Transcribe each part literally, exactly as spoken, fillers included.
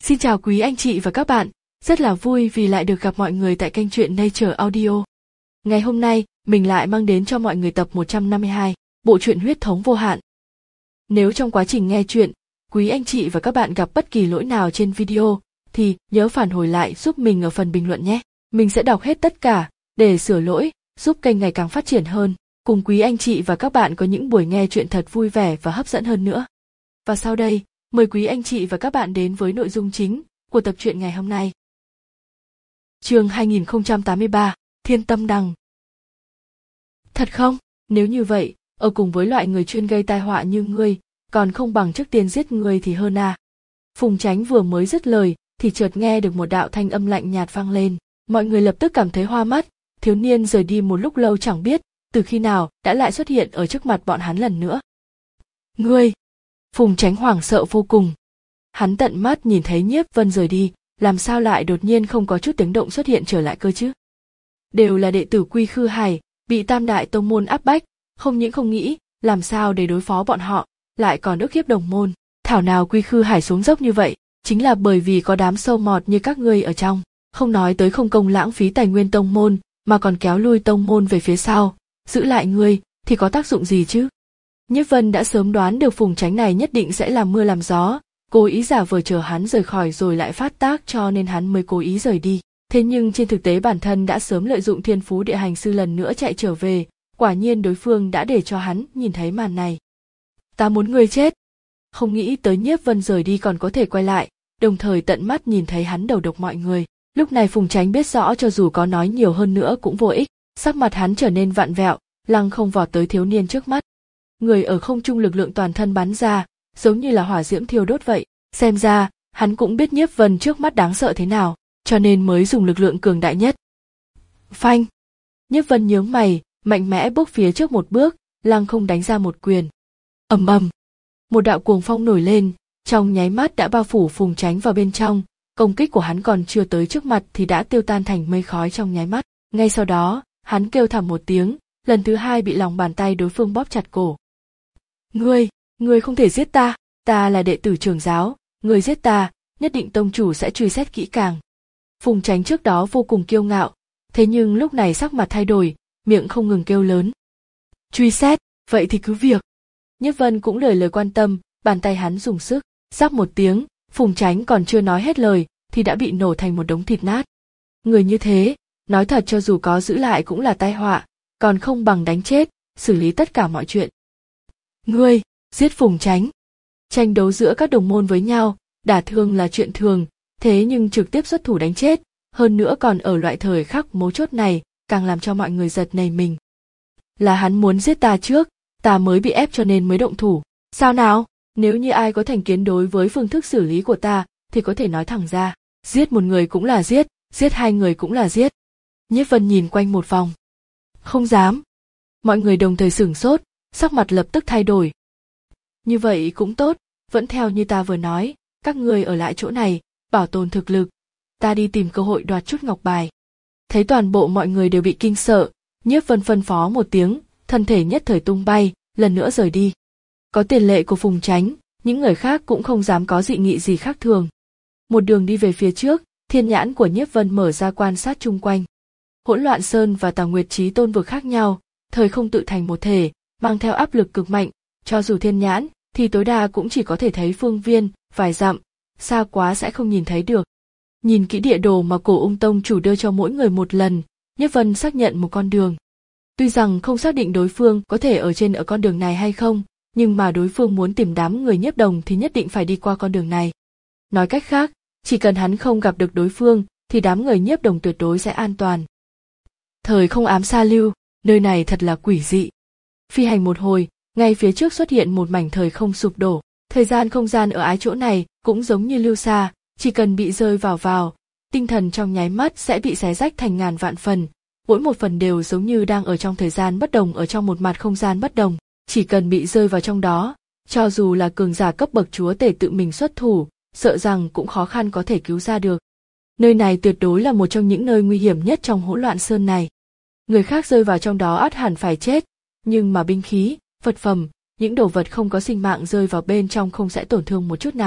Xin chào quý anh chị và các bạn, rất là vui vì lại được gặp mọi người tại kênh truyện Nature Audio. Ngày hôm nay, mình lại mang đến cho mọi người tập một trăm năm mươi hai, bộ truyện Huyết thống vô hạn. Nếu trong quá trình nghe truyện, quý anh chị và các bạn gặp bất kỳ lỗi nào trên video, thì nhớ phản hồi lại giúp mình ở phần bình luận nhé. Mình sẽ đọc hết tất cả, để sửa lỗi, giúp kênh ngày càng phát triển hơn, cùng quý anh chị và các bạn có những buổi nghe truyện thật vui vẻ và hấp dẫn hơn nữa. Và sau đây, mời quý anh chị và các bạn đến với nội dung chính của tập truyện ngày hôm nay. Chương hai nghìn không trăm tám mươi ba, Thiên Tâm Đằng. Thật không? Nếu như vậy, ở cùng với loại người chuyên gây tai họa như ngươi, còn không bằng trước tiên giết ngươi thì hơn à. Phùng Chánh vừa mới dứt lời, thì chợt nghe được một đạo thanh âm lạnh nhạt vang lên. Mọi người lập tức cảm thấy hoa mắt, thiếu niên rời đi một lúc lâu chẳng biết, từ khi nào đã lại xuất hiện ở trước mặt bọn hắn lần nữa. Ngươi! Phùng Chánh hoảng sợ vô cùng. Hắn tận mắt nhìn thấy Nhiếp Vân rời đi, làm sao lại đột nhiên không có chút tiếng động xuất hiện trở lại cơ chứ? Đều là đệ tử Quy Khư Hải, bị Tam Đại Tông môn áp bách, không những không nghĩ làm sao để đối phó bọn họ, lại còn ức hiếp đồng môn. Thảo nào Quy Khư Hải xuống dốc như vậy, chính là bởi vì có đám sâu mọt như các ngươi ở trong, không nói tới không công lãng phí tài nguyên tông môn, mà còn kéo lui tông môn về phía sau, giữ lại ngươi thì có tác dụng gì chứ? Nhiếp Vân đã sớm đoán được Phùng Chánh này nhất định sẽ làm mưa làm gió, cố ý giả vờ chờ hắn rời khỏi rồi lại phát tác cho nên hắn mới cố ý rời đi. Thế nhưng trên thực tế bản thân đã sớm lợi dụng thiên phú địa hành sư lần nữa chạy trở về, quả nhiên đối phương đã để cho hắn nhìn thấy màn này. Ta muốn ngươi chết. Không nghĩ tới Nhiếp Vân rời đi còn có thể quay lại, đồng thời tận mắt nhìn thấy hắn đầu độc mọi người. Lúc này Phùng Chánh biết rõ cho dù có nói nhiều hơn nữa cũng vô ích, sắc mặt hắn trở nên vặn vẹo, lăng không vọt tới thiếu niên trước mắt. Người ở không trung lực lượng toàn thân bắn ra, giống như là hỏa diễm thiêu đốt vậy. Xem ra, hắn cũng biết Nhiếp Vân trước mắt đáng sợ thế nào, cho nên mới dùng lực lượng cường đại nhất. Phanh! Nhiếp Vân nhướng mày, mạnh mẽ bước phía trước một bước, lăng không đánh ra một quyền. Ầm ầm! Một đạo cuồng phong nổi lên, trong nháy mắt đã bao phủ Phùng Chánh vào bên trong, công kích của hắn còn chưa tới trước mặt thì đã tiêu tan thành mây khói trong nháy mắt. Ngay sau đó, hắn kêu thảm một tiếng, lần thứ hai bị lòng bàn tay đối phương bóp chặt cổ. Ngươi, ngươi không thể giết ta, ta là đệ tử trưởng giáo, ngươi giết ta, nhất định tông chủ sẽ truy xét kỹ càng. Phùng Chánh trước đó vô cùng kiêu ngạo, thế nhưng lúc này sắc mặt thay đổi, miệng không ngừng kêu lớn. Truy xét, vậy thì cứ việc. Nhiếp Vân cũng lời lời quan tâm, bàn tay hắn dùng sức, rắc một tiếng, Phùng Chánh còn chưa nói hết lời, thì đã bị nổ thành một đống thịt nát. Người như thế, nói thật cho dù có giữ lại cũng là tai họa, còn không bằng đánh chết, xử lý tất cả mọi chuyện. Ngươi, giết Phùng Chánh. Tranh đấu giữa các đồng môn với nhau, đả thương là chuyện thường, thế nhưng trực tiếp xuất thủ đánh chết, hơn nữa còn ở loại thời khắc mấu chốt này, càng làm cho mọi người giật nảy mình. Là hắn muốn giết ta trước, ta mới bị ép cho nên mới động thủ. Sao nào? Nếu như ai có thành kiến đối với phương thức xử lý của ta, thì có thể nói thẳng ra, giết một người cũng là giết, giết hai người cũng là giết. Nhiếp Vân nhìn quanh một vòng. Không dám. Mọi người đồng thời sửng sốt, sắc mặt lập tức thay đổi. Như vậy cũng tốt, vẫn theo như ta vừa nói, các người ở lại chỗ này, bảo tồn thực lực. Ta đi tìm cơ hội đoạt chút ngọc bài. Thấy toàn bộ mọi người đều bị kinh sợ, Nhiếp Vân phân phó một tiếng, thân thể nhất thời tung bay, lần nữa rời đi. Có tiền lệ của Phùng Chánh, những người khác cũng không dám có dị nghị gì khác thường. Một đường đi về phía trước, thiên nhãn của Nhiếp Vân mở ra quan sát chung quanh. Hỗn Loạn Sơn và Tào Nguyệt Chí Tôn vực khác nhau, thời không tự thành một thể, mang theo áp lực cực mạnh, cho dù thiên nhãn thì tối đa cũng chỉ có thể thấy phương viên vài dặm, xa quá sẽ không nhìn thấy được. Nhìn kỹ địa đồ mà Cổ Ung tông chủ đưa cho mỗi người một lần, Nhiếp Vân xác nhận một con đường. Tuy rằng không xác định đối phương có thể ở trên ở con đường này hay không, nhưng mà đối phương muốn tìm đám người Nhiếp Đồng thì nhất định phải đi qua con đường này. Nói cách khác, chỉ cần hắn không gặp được đối phương, thì đám người Nhiếp Đồng tuyệt đối sẽ an toàn. Thời không ám sa lưu, nơi này thật là quỷ dị. Phi hành một hồi, ngay phía trước xuất hiện một mảnh thời không sụp đổ. Thời gian không gian ở ái chỗ này cũng giống như lưu sa, chỉ cần bị rơi vào vào, tinh thần trong nháy mắt sẽ bị xé rách thành ngàn vạn phần. Mỗi một phần đều giống như đang ở trong thời gian bất đồng ở trong một mặt không gian bất đồng. Chỉ cần bị rơi vào trong đó, cho dù là cường giả cấp bậc chúa tể tự mình xuất thủ, sợ rằng cũng khó khăn có thể cứu ra được. Nơi này tuyệt đối là một trong những nơi nguy hiểm nhất trong Hỗn Loạn Sơn này. Người khác rơi vào trong đó ắt hẳn phải chết, nhưng mà binh khí, vật phẩm, những đồ vật không có sinh mạng rơi vào bên trong không sẽ tổn thương một chút nào.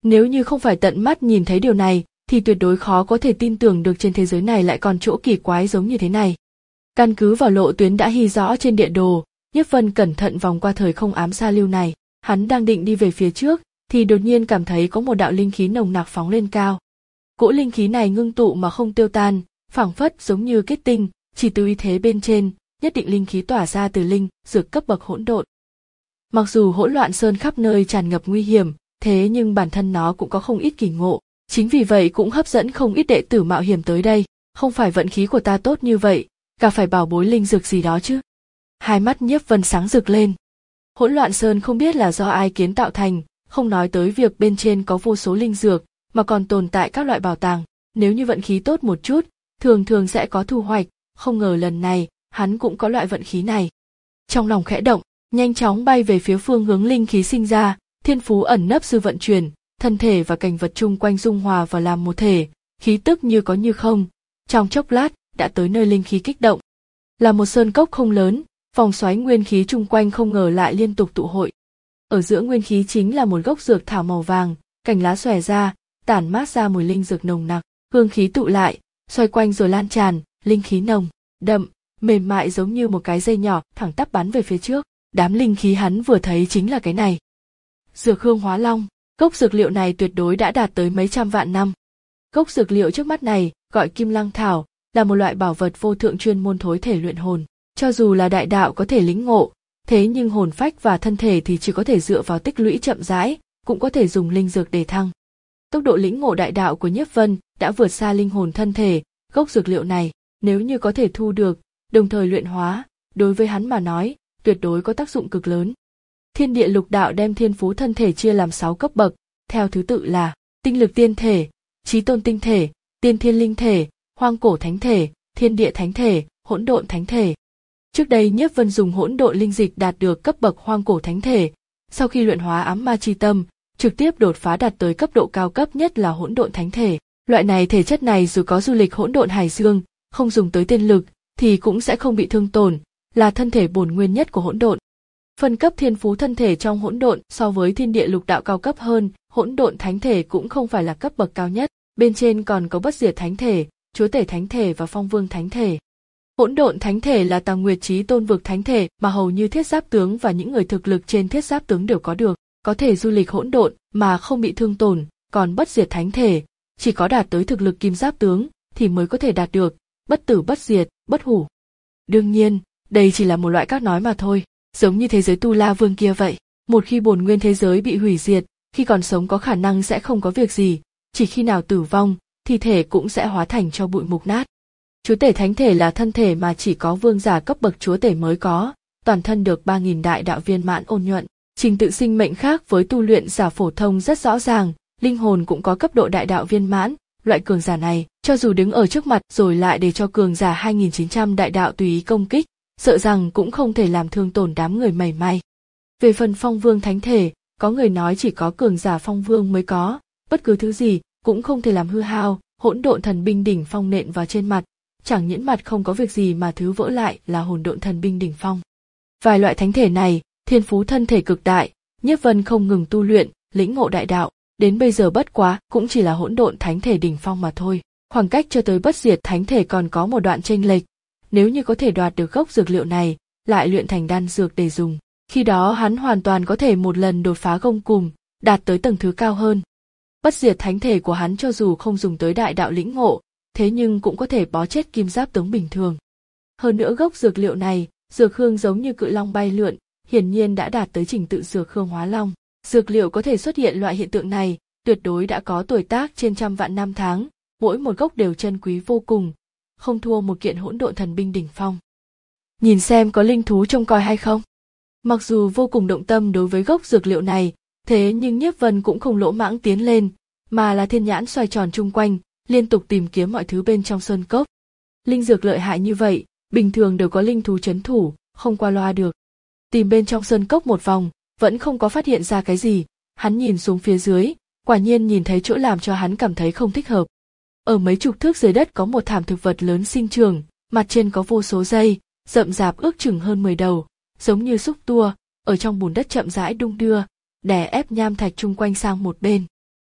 Nếu như không phải tận mắt nhìn thấy điều này, thì tuyệt đối khó có thể tin tưởng được trên thế giới này lại còn chỗ kỳ quái giống như thế này. Căn cứ vào lộ tuyến đã ghi rõ trên địa đồ, Nhiếp Vân cẩn thận vòng qua thời không ám sa lưu này, hắn đang định đi về phía trước, thì đột nhiên cảm thấy có một đạo linh khí nồng nặc phóng lên cao. Cỗ linh khí này ngưng tụ mà không tiêu tan, phảng phất giống như kết tinh, chỉ từ uy thế bên trên, nhất định linh khí tỏa ra từ linh dược cấp bậc hỗn độn. Mặc dù hỗn loạn sơn khắp nơi tràn ngập nguy hiểm, thế nhưng bản thân nó cũng có không ít kỳ ngộ, chính vì vậy cũng hấp dẫn không ít đệ tử mạo hiểm tới đây. Không phải vận khí của ta tốt như vậy, cả phải bảo bối linh dược gì đó chứ. Hai mắt Nhiếp Vân sáng rực lên. Hỗn loạn sơn không biết là do ai kiến tạo thành, không nói tới việc bên trên có vô số linh dược, mà còn tồn tại các loại bảo tàng. Nếu như vận khí tốt một chút, thường thường sẽ có thu hoạch, không ngờ lần này, hắn cũng có loại vận khí này. Trong lòng khẽ động, nhanh chóng bay về phía phương hướng linh khí sinh ra, thiên phú ẩn nấp sư vận chuyển, thân thể và cảnh vật chung quanh dung hòa vào làm một thể, khí tức như có như không. Trong chốc lát, đã tới nơi linh khí kích động. Là một sơn cốc không lớn, vòng xoáy nguyên khí chung quanh không ngờ lại liên tục tụ hội. Ở giữa nguyên khí chính là một gốc dược thảo màu vàng, cành lá xòe ra, tản mát ra mùi linh dược nồng nặc, hương khí tụ lại, xoay quanh rồi lan tràn, linh khí nồng, đậm, mềm mại giống như một cái dây nhỏ thẳng tắp bắn về phía trước. Đám linh khí hắn vừa thấy chính là cái này. Dược hương hóa long, gốc dược liệu này tuyệt đối đã đạt tới mấy trăm vạn năm. Gốc dược liệu trước mắt này gọi Kim Lăng Thảo, là một loại bảo vật vô thượng chuyên môn thối thể luyện hồn. Cho dù là đại đạo có thể lĩnh ngộ, thế nhưng hồn phách và thân thể thì chỉ có thể dựa vào tích lũy chậm rãi, cũng có thể dùng linh dược để thăng. Tốc độ lĩnh ngộ đại đạo của Nhiếp Vân đã vượt xa linh hồn thân thể, gốc dược liệu này, nếu như có thể thu được, đồng thời luyện hóa, đối với hắn mà nói, tuyệt đối có tác dụng cực lớn. Thiên địa lục đạo đem thiên phú thân thể chia làm sáu cấp bậc, theo thứ tự là tinh lực tiên thể, chí tôn tinh thể, tiên thiên linh thể, hoang cổ thánh thể, thiên địa thánh thể, hỗn độn thánh thể. Trước đây Nhiếp Vân dùng hỗn độn linh dịch đạt được cấp bậc hoang cổ thánh thể, sau khi luyện hóa ám ma chi tâm, trực tiếp đột phá đạt tới cấp độ cao cấp nhất là hỗn độn thánh thể. Loại này thể chất này dù có du lịch hỗn độn hải dương, không dùng tới tiên lực thì cũng sẽ không bị thương tổn, là thân thể bổn nguyên nhất của hỗn độn. Phân cấp thiên phú thân thể trong hỗn độn so với thiên địa lục đạo cao cấp hơn, hỗn độn thánh thể cũng không phải là cấp bậc cao nhất, bên trên còn có bất diệt thánh thể, chúa tể thánh thể và phong vương thánh thể. Hỗn độn thánh thể là Tàng Nguyệt Chí Tôn vực thánh thể mà hầu như thiết giáp tướng và những người thực lực trên thiết giáp tướng đều có được, có thể du lịch hỗn độn mà không bị thương tổn, còn bất diệt thánh thể, chỉ có đạt tới thực lực kim giáp tướng thì mới có thể đạt được, bất tử bất diệt, bất hủ. Đương nhiên, đây chỉ là một loại các nói mà thôi, giống như thế giới Tu La Vương kia vậy, một khi bổn nguyên thế giới bị hủy diệt, khi còn sống có khả năng sẽ không có việc gì, chỉ khi nào tử vong, thi thể cũng sẽ hóa thành cho bụi mục nát. Chúa tể thánh thể là thân thể mà chỉ có vương giả cấp bậc chúa tể mới có, toàn thân được ba nghìn đại đạo viên mãn ôn nhuận, trình tự sinh mệnh khác với tu luyện giả phổ thông rất rõ ràng, linh hồn cũng có cấp độ đại đạo viên mãn, loại cường giả này, cho dù đứng ở trước mặt rồi lại để cho cường giả hai nghìn chín trăm đại đạo tùy ý công kích, sợ rằng cũng không thể làm thương tổn đám người mảy may. Về phần phong vương thánh thể, có người nói chỉ có cường giả phong vương mới có, bất cứ thứ gì cũng không thể làm hư hao, hỗn độn thần binh đỉnh phong nện vào trên mặt, chẳng những mặt không có việc gì mà thứ vỡ lại là hỗn độn thần binh đỉnh phong. Vài loại thánh thể này, thiên phú thân thể cực đại, Nhiếp Vân không ngừng tu luyện, lĩnh ngộ đại đạo, đến bây giờ bất quá cũng chỉ là hỗn độn thánh thể đỉnh phong mà thôi, khoảng cách cho tới bất diệt thánh thể còn có một đoạn chênh lệch. Nếu như có thể đoạt được gốc dược liệu này, lại luyện thành đan dược để dùng, khi đó hắn hoàn toàn có thể một lần đột phá gông cùm, đạt tới tầng thứ cao hơn. Bất diệt thánh thể của hắn cho dù không dùng tới đại đạo lĩnh ngộ, thế nhưng cũng có thể bó chết kim giáp tướng bình thường. Hơn nữa gốc dược liệu này, dược hương giống như cự long bay lượn, hiển nhiên đã đạt tới trình tự dược hương hóa long. Dược liệu có thể xuất hiện loại hiện tượng này, tuyệt đối đã có tuổi tác trên trăm vạn năm tháng, mỗi một gốc đều chân quý vô cùng, không thua một kiện hỗn độn thần binh đỉnh phong. Nhìn xem có linh thú trông coi hay không. Mặc dù vô cùng động tâm đối với gốc dược liệu này, thế nhưng Nhiếp Vân cũng không lỗ mãng tiến lên, mà là thiên nhãn xoay tròn chung quanh, liên tục tìm kiếm mọi thứ bên trong sơn cốc. Linh dược lợi hại như vậy, bình thường đều có linh thú trấn thủ, không qua loa được. Tìm bên trong sơn cốc một vòng, vẫn không có phát hiện ra cái gì, hắn nhìn xuống phía dưới, quả nhiên nhìn thấy chỗ làm cho hắn cảm thấy không thích hợp. Ở mấy chục thước dưới đất có một thảm thực vật lớn sinh trưởng, mặt trên có vô số dây, rậm rạp ước chừng hơn mười đầu, giống như xúc tua, ở trong bùn đất chậm rãi đung đưa, đè ép nham thạch chung quanh sang một bên.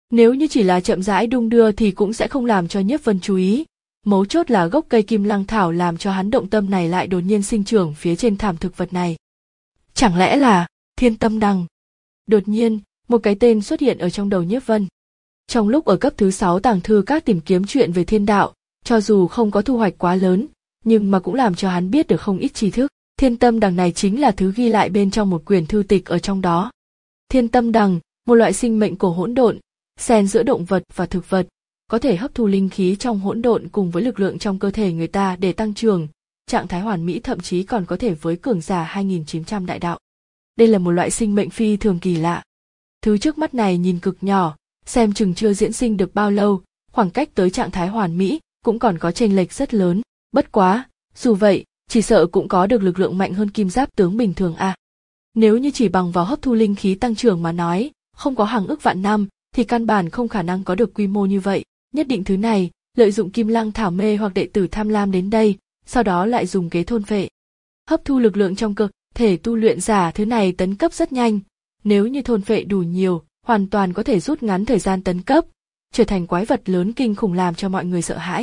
Nếu như chỉ là chậm rãi đung đưa thì cũng sẽ không làm cho Nhiếp Vân chú ý. Mấu chốt là gốc cây kim lăng thảo làm cho hắn động tâm này lại đột nhiên sinh trưởng phía trên thảm thực vật này. Chẳng lẽ là Thiên Tâm Đằng? Đột nhiên, một cái tên xuất hiện ở trong đầu Nhiếp Vân. Trong lúc ở cấp thứ sáu tàng thư các tìm kiếm chuyện về thiên đạo, cho dù không có thu hoạch quá lớn, nhưng mà cũng làm cho hắn biết được không ít tri thức. Thiên Tâm Đằng này chính là thứ ghi lại bên trong một quyển thư tịch ở trong đó. Thiên Tâm Đằng, một loại sinh mệnh cổ hỗn độn, xen giữa động vật và thực vật, có thể hấp thu linh khí trong hỗn độn cùng với lực lượng trong cơ thể người ta để tăng trưởng, trạng thái hoàn mỹ thậm chí còn có thể với cường giả hai nghìn chín trăm đại đạo. Đây là một loại sinh mệnh phi thường kỳ lạ. Thứ trước mắt này nhìn cực nhỏ, xem chừng chưa diễn sinh được bao lâu, khoảng cách tới trạng thái hoàn mỹ cũng còn có chênh lệch rất lớn. Bất quá, dù vậy, chỉ sợ cũng có được lực lượng mạnh hơn kim giáp tướng bình thường à. Nếu như chỉ bằng vào hấp thu linh khí tăng trưởng mà nói, không có hàng ức vạn năm, thì căn bản không khả năng có được quy mô như vậy. Nhất định thứ này, lợi dụng kim lăng thảo mê hoặc đệ tử tham lam đến đây, sau đó lại dùng kế thôn phệ. Hấp thu lực lượng trong cơ thể tu luyện giả thứ này tấn cấp rất nhanh, nếu như thôn phệ đủ nhiều, hoàn toàn có thể rút ngắn thời gian tấn cấp, trở thành quái vật lớn kinh khủng làm cho mọi người sợ hãi.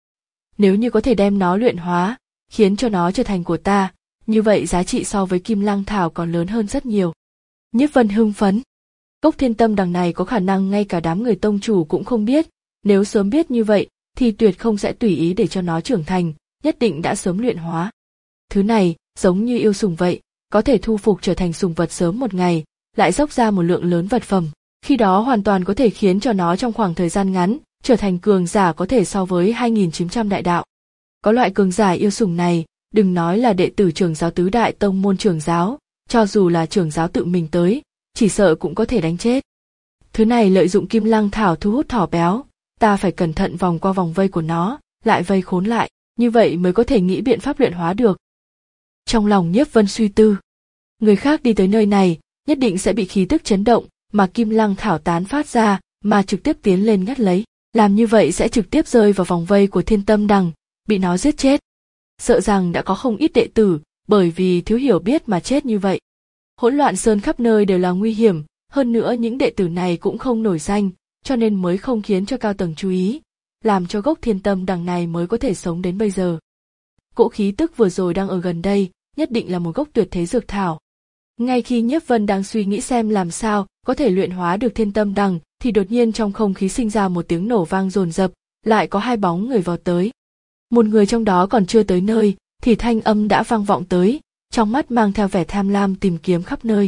Nếu như có thể đem nó luyện hóa, khiến cho nó trở thành của ta, như vậy giá trị so với kim lăng thảo còn lớn hơn rất nhiều. Nhiếp Vân hưng phấn. Gốc Thiên Tâm Đằng này có khả năng ngay cả đám người tông chủ cũng không biết, nếu sớm biết như vậy thì tuyệt không sẽ tùy ý để cho nó trưởng thành, nhất định đã sớm luyện hóa. Thứ này giống như yêu sủng vậy, có thể thu phục trở thành sủng vật sớm một ngày, lại dốc ra một lượng lớn vật phẩm, khi đó hoàn toàn có thể khiến cho nó trong khoảng thời gian ngắn trở thành cường giả có thể so với hai nghìn chín trăm đại đạo. Có loại cường giả yêu sủng này, đừng nói là đệ tử trưởng giáo tứ đại tông môn trưởng giáo, cho dù là trưởng giáo tự mình tới, chỉ sợ cũng có thể đánh chết. Thứ này lợi dụng kim lăng thảo thu hút thỏ béo, ta phải cẩn thận vòng qua vòng vây của nó, lại vây khốn lại, như vậy mới có thể nghĩ biện pháp luyện hóa được. Trong lòng Nhiếp Vân suy tư, người khác đi tới nơi này, nhất định sẽ bị khí tức chấn động mà kim lăng thảo tán phát ra, mà trực tiếp tiến lên ngắt lấy, làm như vậy sẽ trực tiếp rơi vào vòng vây của Thiên Tâm Đằng, bị nó giết chết. Sợ rằng đã có không ít đệ tử, bởi vì thiếu hiểu biết mà chết như vậy. Hỗn loạn sơn khắp nơi đều là nguy hiểm, hơn nữa những đệ tử này cũng không nổi danh, cho nên mới không khiến cho cao tầng chú ý, làm cho gốc Thiên Tâm Đằng này mới có thể sống đến bây giờ. Cỗ khí tức vừa rồi đang ở gần đây, nhất định là một gốc tuyệt thế dược thảo. Ngay khi Nhiếp Vân đang suy nghĩ xem làm sao có thể luyện hóa được Thiên Tâm Đằng, thì đột nhiên trong không khí sinh ra một tiếng nổ vang dồn dập, lại có hai bóng người vào tới. Một người trong đó còn chưa tới nơi, thì thanh âm đã vang vọng tới, trong mắt mang theo vẻ tham lam tìm kiếm khắp nơi.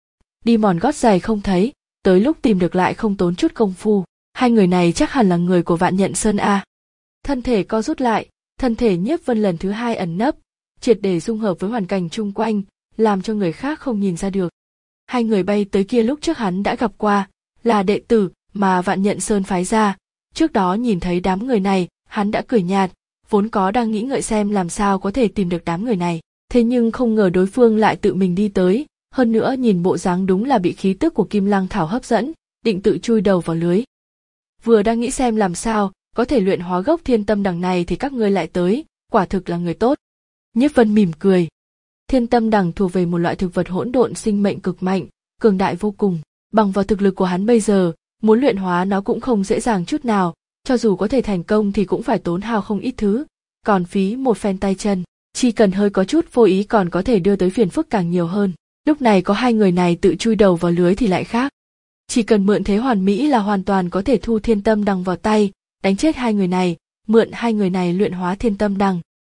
Đi mòn gót giày không thấy, tới lúc tìm được lại không tốn chút công phu, hai người này chắc hẳn là người của Vạn Nhận Sơn a. Thân thể co rút lại, thân thể Nhiếp Vân lần thứ hai ẩn nấp, triệt để dung hợp với hoàn cảnh chung quanh, làm cho người khác không nhìn ra được. Hai người bay tới kia lúc trước hắn đã gặp qua, là đệ tử mà Vạn Nhận Sơn phái ra. Trước đó nhìn thấy đám người này, hắn đã cười nhạt, vốn có đang nghĩ ngợi xem làm sao có thể tìm được đám người này, thế nhưng không ngờ đối phương lại tự mình đi tới, hơn nữa nhìn bộ dáng đúng là bị khí tức của kim lăng thảo hấp dẫn, định tự chui đầu vào lưới. Vừa đang nghĩ xem làm sao có thể luyện hóa gốc Thiên Tâm Đằng này thì các ngươi lại tới, quả thực là người tốt. Nhiếp Vân mỉm cười. Thiên Tâm Đằng thuộc về một loại thực vật hỗn độn sinh mệnh cực mạnh, cường đại vô cùng, bằng vào thực lực của hắn bây giờ, muốn luyện hóa nó cũng không dễ dàng chút nào, cho dù có thể thành công thì cũng phải tốn hao không ít thứ, còn phí một phen tay chân, chỉ cần hơi có chút vô ý còn có thể đưa tới phiền phức càng nhiều hơn. Lúc này có hai người này tự chui đầu vào lưới thì lại khác. Chỉ cần mượn thế hoàn mỹ là hoàn toàn có thể thu Thiên Tâm Đằng vào tay, đánh chết hai người này, mượn hai người này luyện hóa Thiên Tâm Đằng.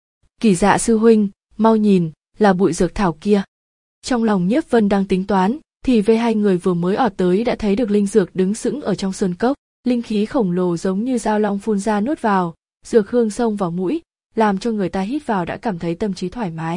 Kỳ Dạ sư huynh, mau nhìn, là bụi dược thảo kia. Trong lòng Nhiếp Vân đang tính toán, thì về hai người vừa mới ọt tới đã thấy được linh dược đứng sững ở trong sơn cốc, linh khí khổng lồ giống như dao long phun ra nuốt vào, dược hương xông vào mũi, làm cho người ta hít vào đã cảm thấy tâm trí thoải mái.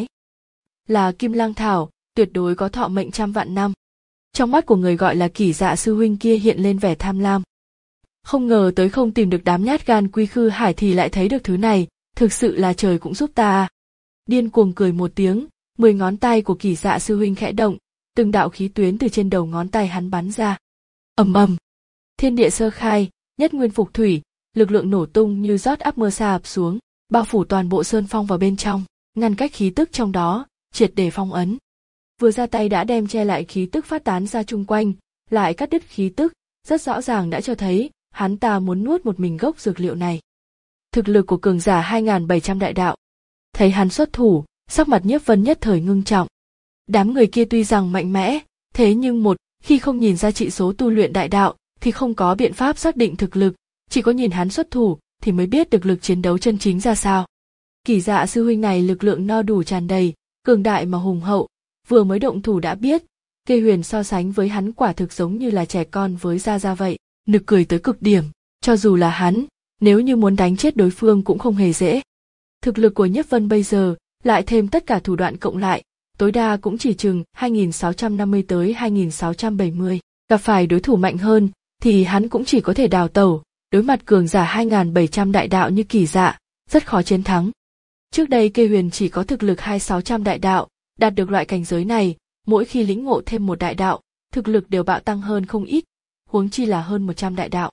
Là Kim Lang thảo, tuyệt đối có thọ mệnh trăm vạn năm. Trong mắt của người gọi là Kỳ Dạ sư huynh kia hiện lên vẻ tham lam. Không ngờ tới không tìm được đám nhát gan Quy Khư Hải thì lại thấy được thứ này, thực sự là trời cũng giúp ta. Điên cuồng cười một tiếng, mười ngón tay của Kỳ Dạ sư huynh khẽ động, từng đạo khí tuyến từ trên đầu ngón tay hắn bắn ra. Ầm ầm, thiên địa sơ khai, nhất nguyên phục thủy, lực lượng nổ tung như rót áp mưa sa ập xuống, bao phủ toàn bộ sơn phong vào bên trong, ngăn cách khí tức trong đó, triệt để phong ấn. Vừa ra tay đã đem che lại khí tức phát tán ra chung quanh, lại cắt đứt khí tức, rất rõ ràng đã cho thấy hắn ta muốn nuốt một mình gốc dược liệu này. Thực lực của cường giả hai nghìn bảy trăm đại đạo. Thấy hắn xuất thủ, sắc mặt Nhiếp Vân nhất thời ngưng trọng. Đám người kia tuy rằng mạnh mẽ, thế nhưng một khi không nhìn ra trị số tu luyện đại đạo thì không có biện pháp xác định thực lực, chỉ có nhìn hắn xuất thủ thì mới biết được lực chiến đấu chân chính ra sao. Kỳ Dạ sư huynh này lực lượng no đủ tràn đầy, cường đại mà hùng hậu, vừa mới động thủ đã biết, Kê Huyền so sánh với hắn quả thực giống như là trẻ con với Gia Gia vậy, nực cười tới cực điểm, cho dù là hắn, nếu như muốn đánh chết đối phương cũng không hề dễ. Thực lực của Nhiếp Vân bây giờ, lại thêm tất cả thủ đoạn cộng lại, tối đa cũng chỉ chừng hai nghìn sáu trăm năm mươi tới hai nghìn sáu trăm bảy mươi, gặp phải đối thủ mạnh hơn thì hắn cũng chỉ có thể đào tẩu, đối mặt cường giả hai nghìn bảy trăm đại đạo như Kỳ Dạ, rất khó chiến thắng. Trước đây Kê Huyền chỉ có thực lực hai nghìn sáu trăm đại đạo, đạt được loại cảnh giới này, mỗi khi lĩnh ngộ thêm một đại đạo, thực lực đều bạo tăng hơn không ít, huống chi là hơn một trăm đại đạo.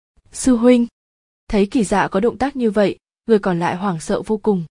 Sư huynh, thấy Kỳ Dạ có động tác như vậy, người còn lại hoảng sợ vô cùng.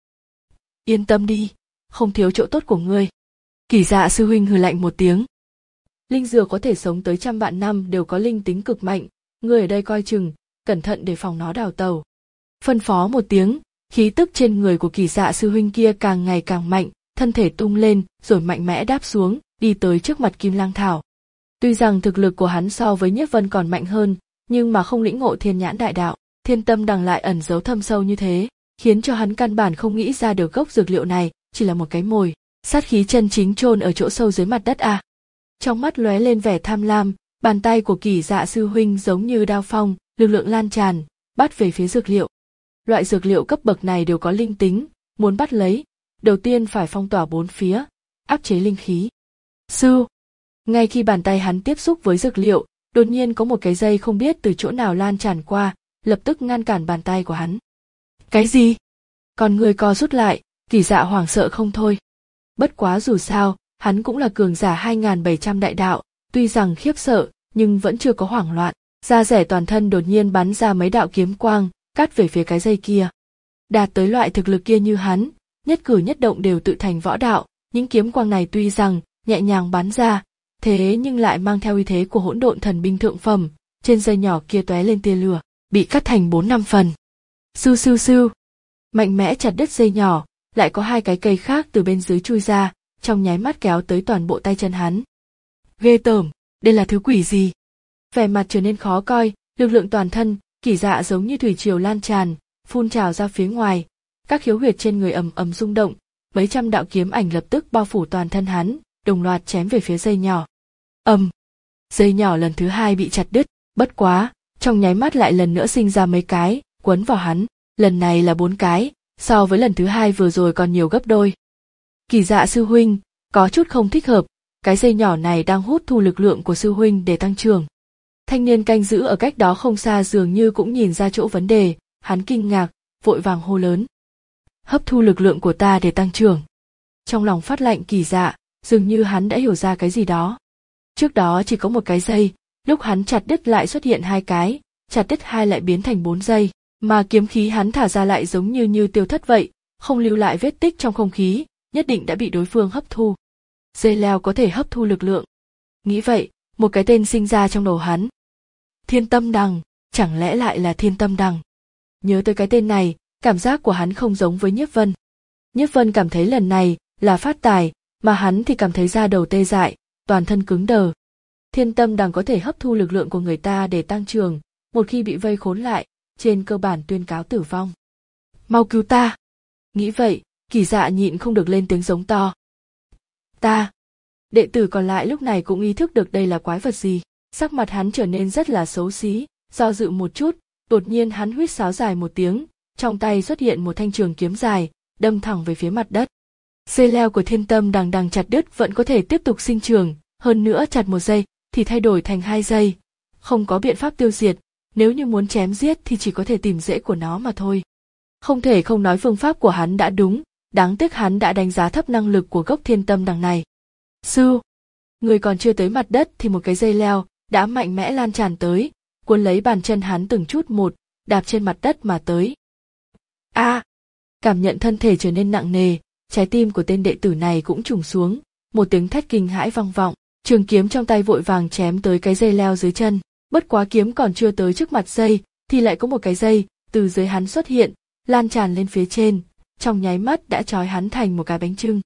Yên tâm đi, không thiếu chỗ tốt của ngươi. Kỳ Dạ sư huynh hừ lạnh một tiếng. Linh dược có thể sống tới trăm vạn năm đều có linh tính cực mạnh, ngươi ở đây coi chừng, cẩn thận để phòng nó đào tẩu. Phân phó một tiếng, khí tức trên người của Kỳ Dạ sư huynh kia càng ngày càng mạnh, thân thể tung lên rồi mạnh mẽ đáp xuống, đi tới trước mặt Kim Lang Thảo. Tuy rằng thực lực của hắn so với Nhiếp Vân còn mạnh hơn, nhưng mà không lĩnh ngộ thiên nhãn đại đạo, thiên tâm đằng lại ẩn giấu thâm sâu như thế, khiến cho hắn căn bản không nghĩ ra được gốc dược liệu này chỉ là một cái mồi, sát khí chân chính chôn ở chỗ sâu dưới mặt đất à. Trong mắt lóe lên vẻ tham lam, bàn tay của Kỳ Dạ sư huynh giống như đao phong, lực lượng lan tràn, bắt về phía dược liệu. Loại dược liệu cấp bậc này đều có linh tính, muốn bắt lấy, đầu tiên phải phong tỏa bốn phía, áp chế linh khí. Sư, ngay khi bàn tay hắn tiếp xúc với dược liệu, đột nhiên có một cái dây không biết từ chỗ nào lan tràn qua, lập tức ngăn cản bàn tay của hắn. Cái gì? Còn người co rút lại, Kỳ Dạ hoảng sợ không thôi. Bất quá dù sao, hắn cũng là cường giả hai nghìn bảy trăm đại đạo, tuy rằng khiếp sợ, nhưng vẫn chưa có hoảng loạn. Da rẻ toàn thân đột nhiên bắn ra mấy đạo kiếm quang, cắt về phía cái dây kia. Đạt tới loại thực lực kia như hắn, nhất cử nhất động đều tự thành võ đạo, những kiếm quang này tuy rằng nhẹ nhàng bắn ra, thế nhưng lại mang theo uy thế của hỗn độn thần binh thượng phẩm, trên dây nhỏ kia tóe lên tia lửa, bị cắt thành bốn năm phần. Sưu sưu sưu, mạnh mẽ chặt đứt dây nhỏ, lại có hai cái cây khác từ bên dưới chui ra, trong nháy mắt kéo tới toàn bộ tay chân hắn. Ghê tởm, đây là thứ quỷ gì? Vẻ mặt trở nên khó coi, lực lượng toàn thân, Kỳ Dạ giống như thủy triều lan tràn, phun trào ra phía ngoài, các khiếu huyệt trên người ầm ầm rung động, mấy trăm đạo kiếm ảnh lập tức bao phủ toàn thân hắn, đồng loạt chém về phía dây nhỏ. Ầm, dây nhỏ lần thứ hai bị chặt đứt, bất quá, trong nháy mắt lại lần nữa sinh ra mấy cái, quấn vào hắn, lần này là bốn cái, so với lần thứ hai vừa rồi còn nhiều gấp đôi. Kỳ Dạ sư huynh, có chút không thích hợp, cái dây nhỏ này đang hút thu lực lượng của sư huynh để tăng trưởng. Thanh niên canh giữ ở cách đó không xa dường như cũng nhìn ra chỗ vấn đề, hắn kinh ngạc, vội vàng hô lớn. Hấp thu lực lượng của ta để tăng trưởng. Trong lòng phát lạnh Kỳ Dạ, dường như hắn đã hiểu ra cái gì đó. Trước đó chỉ có một cái dây, lúc hắn chặt đứt lại xuất hiện hai cái, chặt đứt hai lại biến thành bốn dây, mà kiếm khí hắn thả ra lại giống như như tiêu thất vậy, không lưu lại vết tích trong không khí, nhất định đã bị đối phương hấp thu. Dây leo có thể hấp thu lực lượng. Nghĩ vậy, một cái tên sinh ra trong đầu hắn. Thiên Tâm Đằng, chẳng lẽ lại là Thiên Tâm Đằng? Nhớ tới cái tên này, cảm giác của hắn không giống với Nhiếp Vân. Nhiếp Vân cảm thấy lần này là phát tài, mà hắn thì cảm thấy da đầu tê dại, toàn thân cứng đờ. Thiên Tâm Đằng có thể hấp thu lực lượng của người ta để tăng trưởng, một khi bị vây khốn lại, trên cơ bản tuyên cáo tử vong. Mau cứu ta! Nghĩ vậy, Kỳ Dạ nhịn không được lên tiếng giống to. Ta! Đệ tử còn lại lúc này cũng ý thức được đây là quái vật gì, sắc mặt hắn trở nên rất là xấu xí, do dự một chút, đột nhiên hắn huýt sáo dài một tiếng, trong tay xuất hiện một thanh trường kiếm dài, đâm thẳng về phía mặt đất. Dây leo của Thiên Tâm Đằng đằng chặt đứt vẫn có thể tiếp tục sinh trưởng, hơn nữa chặt một giây thì thay đổi thành hai giây, không có biện pháp tiêu diệt, nếu như muốn chém giết thì chỉ có thể tìm rễ của nó mà thôi. Không thể không nói phương pháp của hắn đã đúng, đáng tiếc hắn đã đánh giá thấp năng lực của gốc Thiên Tâm Đằng này. Sư, người còn chưa tới mặt đất thì một cái dây leo đã mạnh mẽ lan tràn tới, cuốn lấy bàn chân hắn từng chút một, đạp trên mặt đất mà tới. A! À, cảm nhận thân thể trở nên nặng nề, trái tim của tên đệ tử này cũng trùng xuống, một tiếng thét kinh hãi vang vọng, trường kiếm trong tay vội vàng chém tới cái dây leo dưới chân. Bất quá kiếm còn chưa tới trước mặt dây, thì lại có một cái dây từ dưới hắn xuất hiện, lan tràn lên phía trên, trong nháy mắt đã trói hắn thành một cái bánh chưng.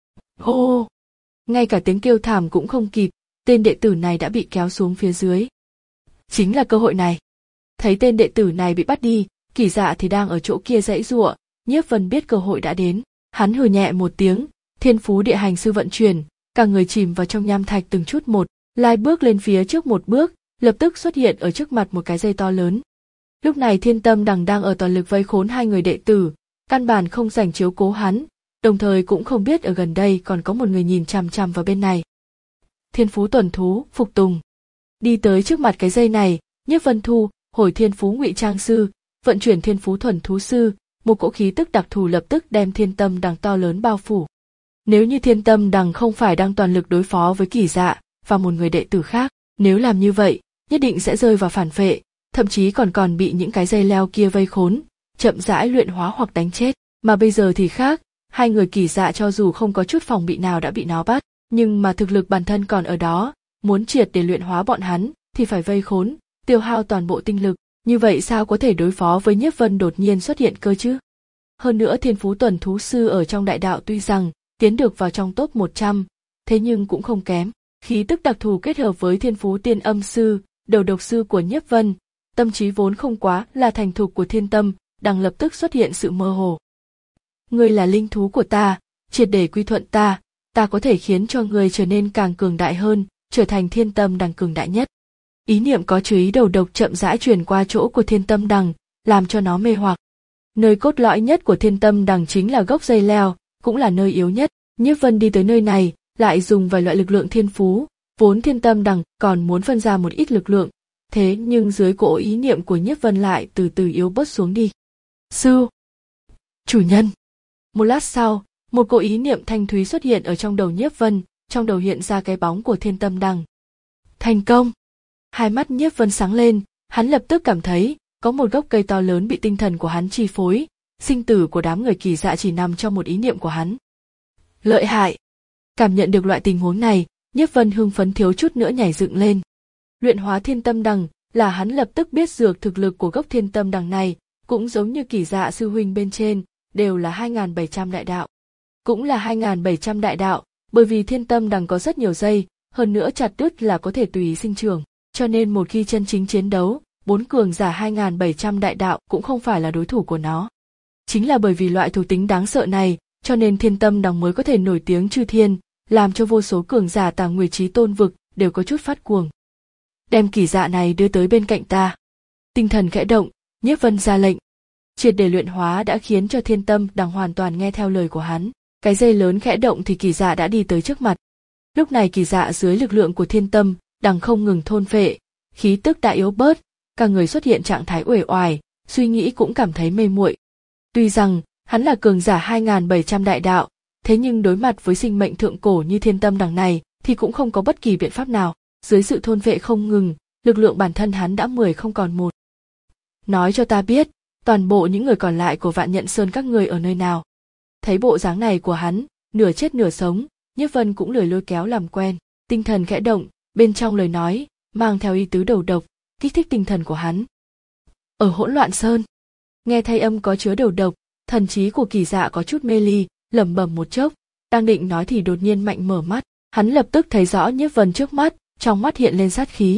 Hô! Ngay cả tiếng kêu thảm cũng không kịp, tên đệ tử này đã bị kéo xuống phía dưới. Chính là cơ hội này. Thấy tên đệ tử này bị bắt đi, Kỳ Dạ thì đang ở chỗ kia giãy giụa. Nhiếp Vân biết cơ hội đã đến, hắn hừ nhẹ một tiếng, thiên phú địa hành sư vận chuyển, cả người chìm vào trong nham thạch từng chút một, lai bước lên phía trước một bước, lập tức xuất hiện ở trước mặt một cái dây to lớn. Lúc này Thiên Tâm Đằng đang ở toàn lực vây khốn hai người đệ tử, căn bản không rảnh chiếu cố hắn, đồng thời cũng không biết ở gần đây còn có một người nhìn chằm chằm vào bên này. Thiên phú tuần thú, phục tùng. Đi tới trước mặt cái dây này, Nhiếp Vân thu hồi thiên phú ngụy trang sư, vận chuyển thiên phú thuần thú sư, một cỗ khí tức đặc thù lập tức đem Thiên Tâm Đằng to lớn bao phủ. Nếu như Thiên Tâm Đằng không phải đang toàn lực đối phó với Kỳ Dạ và một người đệ tử khác, nếu làm như vậy, nhất định sẽ rơi vào phản vệ, thậm chí còn còn bị những cái dây leo kia vây khốn, chậm rãi luyện hóa hoặc đánh chết. Mà bây giờ thì khác, hai người Kỳ Dạ cho dù không có chút phòng bị nào đã bị nó bắt, nhưng mà thực lực bản thân còn ở đó, muốn triệt để luyện hóa bọn hắn thì phải vây khốn, tiêu hao toàn bộ tinh lực, như vậy sao có thể đối phó với Nhiếp Vân đột nhiên xuất hiện cơ chứ? Hơn nữa thiên phú tuần thú sư ở trong đại đạo tuy rằng tiến được vào trong top một trăm, thế nhưng cũng không kém, khí tức đặc thù kết hợp với thiên phú tiên âm sư, đầu độc sư của Nhiếp Vân, tâm trí vốn không quá là thành thục của Thiên Tâm Đằng lập tức xuất hiện sự mơ hồ. Ngươi là linh thú của ta, triệt để quy thuận ta, ta có thể khiến cho ngươi trở nên càng cường đại hơn, trở thành Thiên Tâm Đằng cường đại nhất. Ý niệm có chứa ý đầu độc chậm rãi truyền qua chỗ của Thiên Tâm Đằng, làm cho nó mê hoặc. Nơi cốt lõi nhất của Thiên Tâm Đằng chính là gốc dây leo, cũng là nơi yếu nhất. Nhiếp Vân đi tới nơi này, lại dùng vài loại lực lượng thiên phú, vốn Thiên Tâm Đằng còn muốn phân ra một ít lực lượng, thế nhưng dưới cỗ ý niệm của Nhiếp Vân lại từ từ yếu bớt xuống đi. Sư, chủ nhân. Một lát sau, một cỗ ý niệm thanh thúy xuất hiện ở trong đầu Nhiếp Vân, trong đầu hiện ra cái bóng của Thiên Tâm Đằng. Thành công! Hai mắt Nhiếp Vân sáng lên, hắn lập tức cảm thấy có một gốc cây to lớn bị tinh thần của hắn chi phối, sinh tử của đám người Kỳ Dạ chỉ nằm trong một ý niệm của hắn. Lợi hại! Cảm nhận được loại tình huống này, Nhiếp Vân hưng phấn thiếu chút nữa nhảy dựng lên. Luyện hóa Thiên Tâm Đằng là hắn lập tức biết dược thực lực của gốc Thiên Tâm Đằng này, cũng giống như Kỳ Dạ sư huynh bên trên, đều là hai nghìn bảy trăm đại đạo. Cũng là hai nghìn bảy trăm đại đạo, bởi vì Thiên Tâm Đằng có rất nhiều dây, hơn nữa chặt đứt là có thể tùy ý sinh trưởng, cho nên một khi chân chính chiến đấu, bốn cường giả hai nghìn bảy trăm đại đạo cũng không phải là đối thủ của nó. Chính là bởi vì loại thuộc tính đáng sợ này, cho nên Thiên Tâm Đằng mới có thể nổi tiếng chư thiên, làm cho vô số cường giả Tà Nguy Chí Tôn vực đều có chút phát cuồng. Đem Kỳ Dạ này đưa tới bên cạnh ta. Tinh thần khẽ động, Nhiếp Vân ra lệnh. Triệt để luyện hóa đã khiến cho Thiên Tâm Đằng hoàn toàn nghe theo lời của hắn. Cái dây lớn khẽ động thì Kỳ Dạ đã đi tới trước mặt. Lúc này Kỳ Dạ dưới lực lượng của Thiên Tâm Đằng không ngừng thôn phệ, khí tức đã yếu bớt, cả người xuất hiện trạng thái uể oải, suy nghĩ cũng cảm thấy mê muội. Tuy rằng hắn là cường giả hai nghìn bảy trăm đại đạo, thế nhưng đối mặt với sinh mệnh thượng cổ như Thiên Tâm Đằng này thì cũng không có bất kỳ biện pháp nào. Dưới sự thôn phệ không ngừng, lực lượng bản thân hắn đã mười không còn một. Nói cho ta biết, toàn bộ những người còn lại của Vạn Nhận Sơn các người ở nơi nào? Thấy bộ dáng này của hắn, nửa chết nửa sống, Nhiếp Vân cũng lười lôi kéo làm quen, tinh thần khẽ động, bên trong lời nói mang theo ý tứ đầu độc, kích thích tinh thần của hắn. Ở Hỗn Loạn Sơn, nghe thanh âm có chứa đầu độc, thần trí của Kỳ Dạ có chút mê ly, lẩm bẩm một chốc, đang định nói thì đột nhiên mạnh mở mắt, hắn lập tức thấy rõ Nhiếp Vân trước mắt, trong mắt hiện lên sát khí.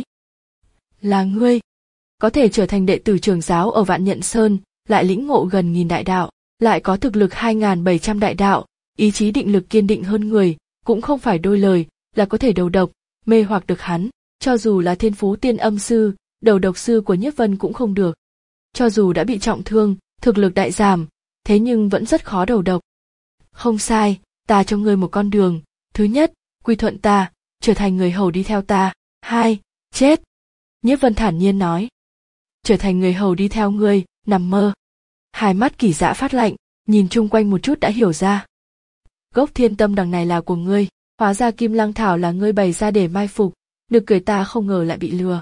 Là ngươi, có thể trở thành đệ tử trưởng giáo ở Vạn Nhận Sơn, lại lĩnh ngộ gần nghìn đại đạo, lại có thực lực hai nghìn bảy trăm đại đạo, ý chí định lực kiên định hơn người, cũng không phải đôi lời, là có thể đầu độc, mê hoặc được hắn, cho dù là thiên phú tiên âm sư, đầu độc sư của Nhiếp Vân cũng không được. Cho dù đã bị trọng thương, thực lực đại giảm, thế nhưng vẫn rất khó đầu độc. Không sai, ta cho ngươi một con đường, thứ nhất, quy thuận ta, trở thành người hầu đi theo ta, hai, chết. Nhiếp Vân thản nhiên nói. Trở thành người hầu đi theo ngươi, nằm mơ. Hai mắt Kỳ Dạ phát lạnh, nhìn chung quanh một chút đã hiểu ra. Gốc Thiên Tâm Đằng này là của ngươi, hóa ra Kim Lăng Thảo là ngươi bày ra để mai phục, nực cười ta không ngờ lại bị lừa.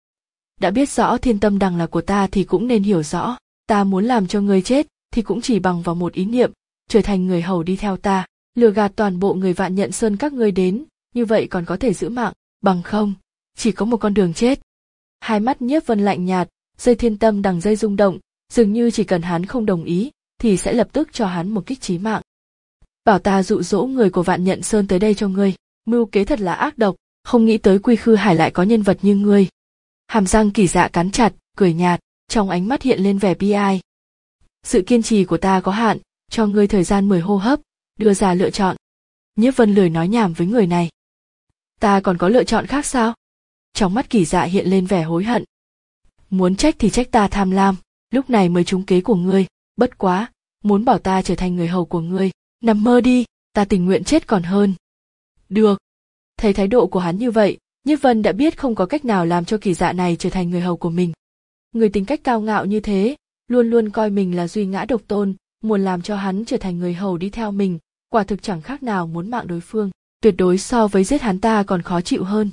Đã biết rõ Thiên Tâm Đằng là của ta thì cũng nên hiểu rõ, ta muốn làm cho ngươi chết thì cũng chỉ bằng vào một ý niệm, trở thành người hầu đi theo ta, lừa gạt toàn bộ người Vạn Nhận Sơn các ngươi đến, như vậy còn có thể giữ mạng, bằng không, chỉ có một con đường chết. Hai mắt Nhiếp Vân lạnh nhạt, dây thiên tâm đằng dây rung động, dường như chỉ cần hắn không đồng ý, thì sẽ lập tức cho hắn một kích chí mạng. Bảo ta dụ dỗ người của Vạn Nhận Sơn tới đây cho ngươi, mưu kế thật là ác độc, không nghĩ tới Quy Khư Hải lại có nhân vật như ngươi. Hàm răng Kỳ Dạ cắn chặt, cười nhạt, trong ánh mắt hiện lên vẻ bi ai. Sự kiên trì của ta có hạn, cho ngươi thời gian mười hô hấp, đưa ra lựa chọn. Nhiếp Vân lười nói nhảm với người này. Ta còn có lựa chọn khác sao? Trong mắt Kỳ Dạ hiện lên vẻ hối hận. Muốn trách thì trách ta tham lam, lúc này mới trúng kế của ngươi, bất quá, muốn bảo ta trở thành người hầu của ngươi, nằm mơ đi, ta tình nguyện chết còn hơn. Được. Thấy thái độ của hắn như vậy, Nhiếp Vân đã biết không có cách nào làm cho Kỳ Dạ này trở thành người hầu của mình. Người tính cách cao ngạo như thế, luôn luôn coi mình là duy ngã độc tôn, muốn làm cho hắn trở thành người hầu đi theo mình, quả thực chẳng khác nào muốn mạng đối phương, tuyệt đối so với giết hắn ta còn khó chịu hơn.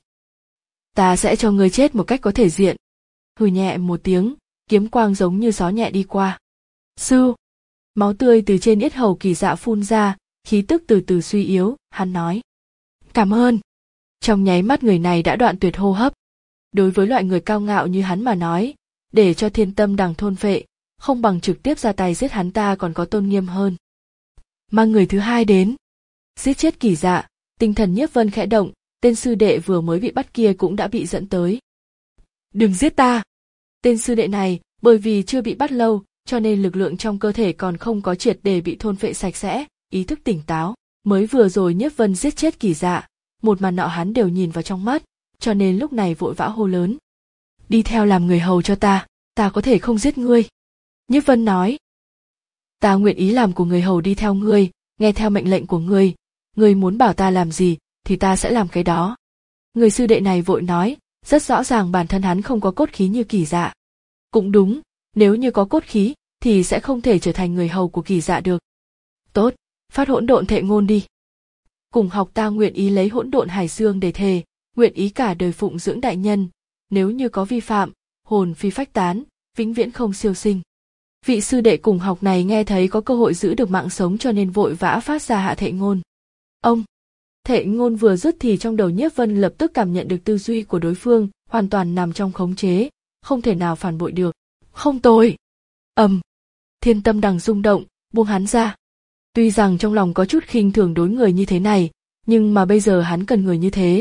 Ta sẽ cho ngươi chết một cách có thể diện. Hừ nhẹ một tiếng, kiếm quang giống như gió nhẹ đi qua. Sư, máu tươi từ trên yết hầu Kỳ Dạ phun ra, khí tức từ từ suy yếu, hắn nói. Cảm ơn. Trong nháy mắt người này đã đoạn tuyệt hô hấp. Đối với loại người cao ngạo như hắn mà nói, để cho thiên tâm đằng thôn phệ, không bằng trực tiếp ra tay giết hắn ta còn có tôn nghiêm hơn. Mang người thứ hai đến. Giết chết Kỳ Dạ, tinh thần Nhiếp Vân khẽ động, tên sư đệ vừa mới bị bắt kia cũng đã bị dẫn tới. Đừng giết ta. Tên sư đệ này, bởi vì chưa bị bắt lâu, cho nên lực lượng trong cơ thể còn không có triệt để bị thôn phệ sạch sẽ, ý thức tỉnh táo. Mới vừa rồi Nhiếp Vân giết chết Kỳ Dạ, một màn nọ hắn đều nhìn vào trong mắt, cho nên lúc này vội vã hô lớn. Đi theo làm người hầu cho ta, ta có thể không giết ngươi. Nhiếp Vân nói. Ta nguyện ý làm của người hầu đi theo ngươi, nghe theo mệnh lệnh của ngươi, ngươi muốn bảo ta làm gì, thì ta sẽ làm cái đó. Người sư đệ này vội nói, rất rõ ràng bản thân hắn không có cốt khí như Kỳ Dạ. Cũng đúng, nếu như có cốt khí, thì sẽ không thể trở thành người hầu của Kỳ Dạ được. Tốt, phát hỗn độn thệ ngôn đi. Cùng học ta nguyện ý lấy hỗn độn hải dương để thề, nguyện ý cả đời phụng dưỡng đại nhân, nếu như có vi phạm, hồn phi phách tán, vĩnh viễn không siêu sinh. Vị sư đệ cùng học này nghe thấy có cơ hội giữ được mạng sống cho nên vội vã phát ra hạ thệ ngôn. Ông, thệ ngôn vừa dứt thì trong đầu Nhiếp Vân lập tức cảm nhận được tư duy của đối phương, hoàn toàn nằm trong khống chế, không thể nào phản bội được. Không tồi. Ầm, thiên tâm đằng rung động, buông hắn ra. Tuy rằng trong lòng có chút khinh thường đối người như thế này, nhưng mà bây giờ hắn cần người như thế.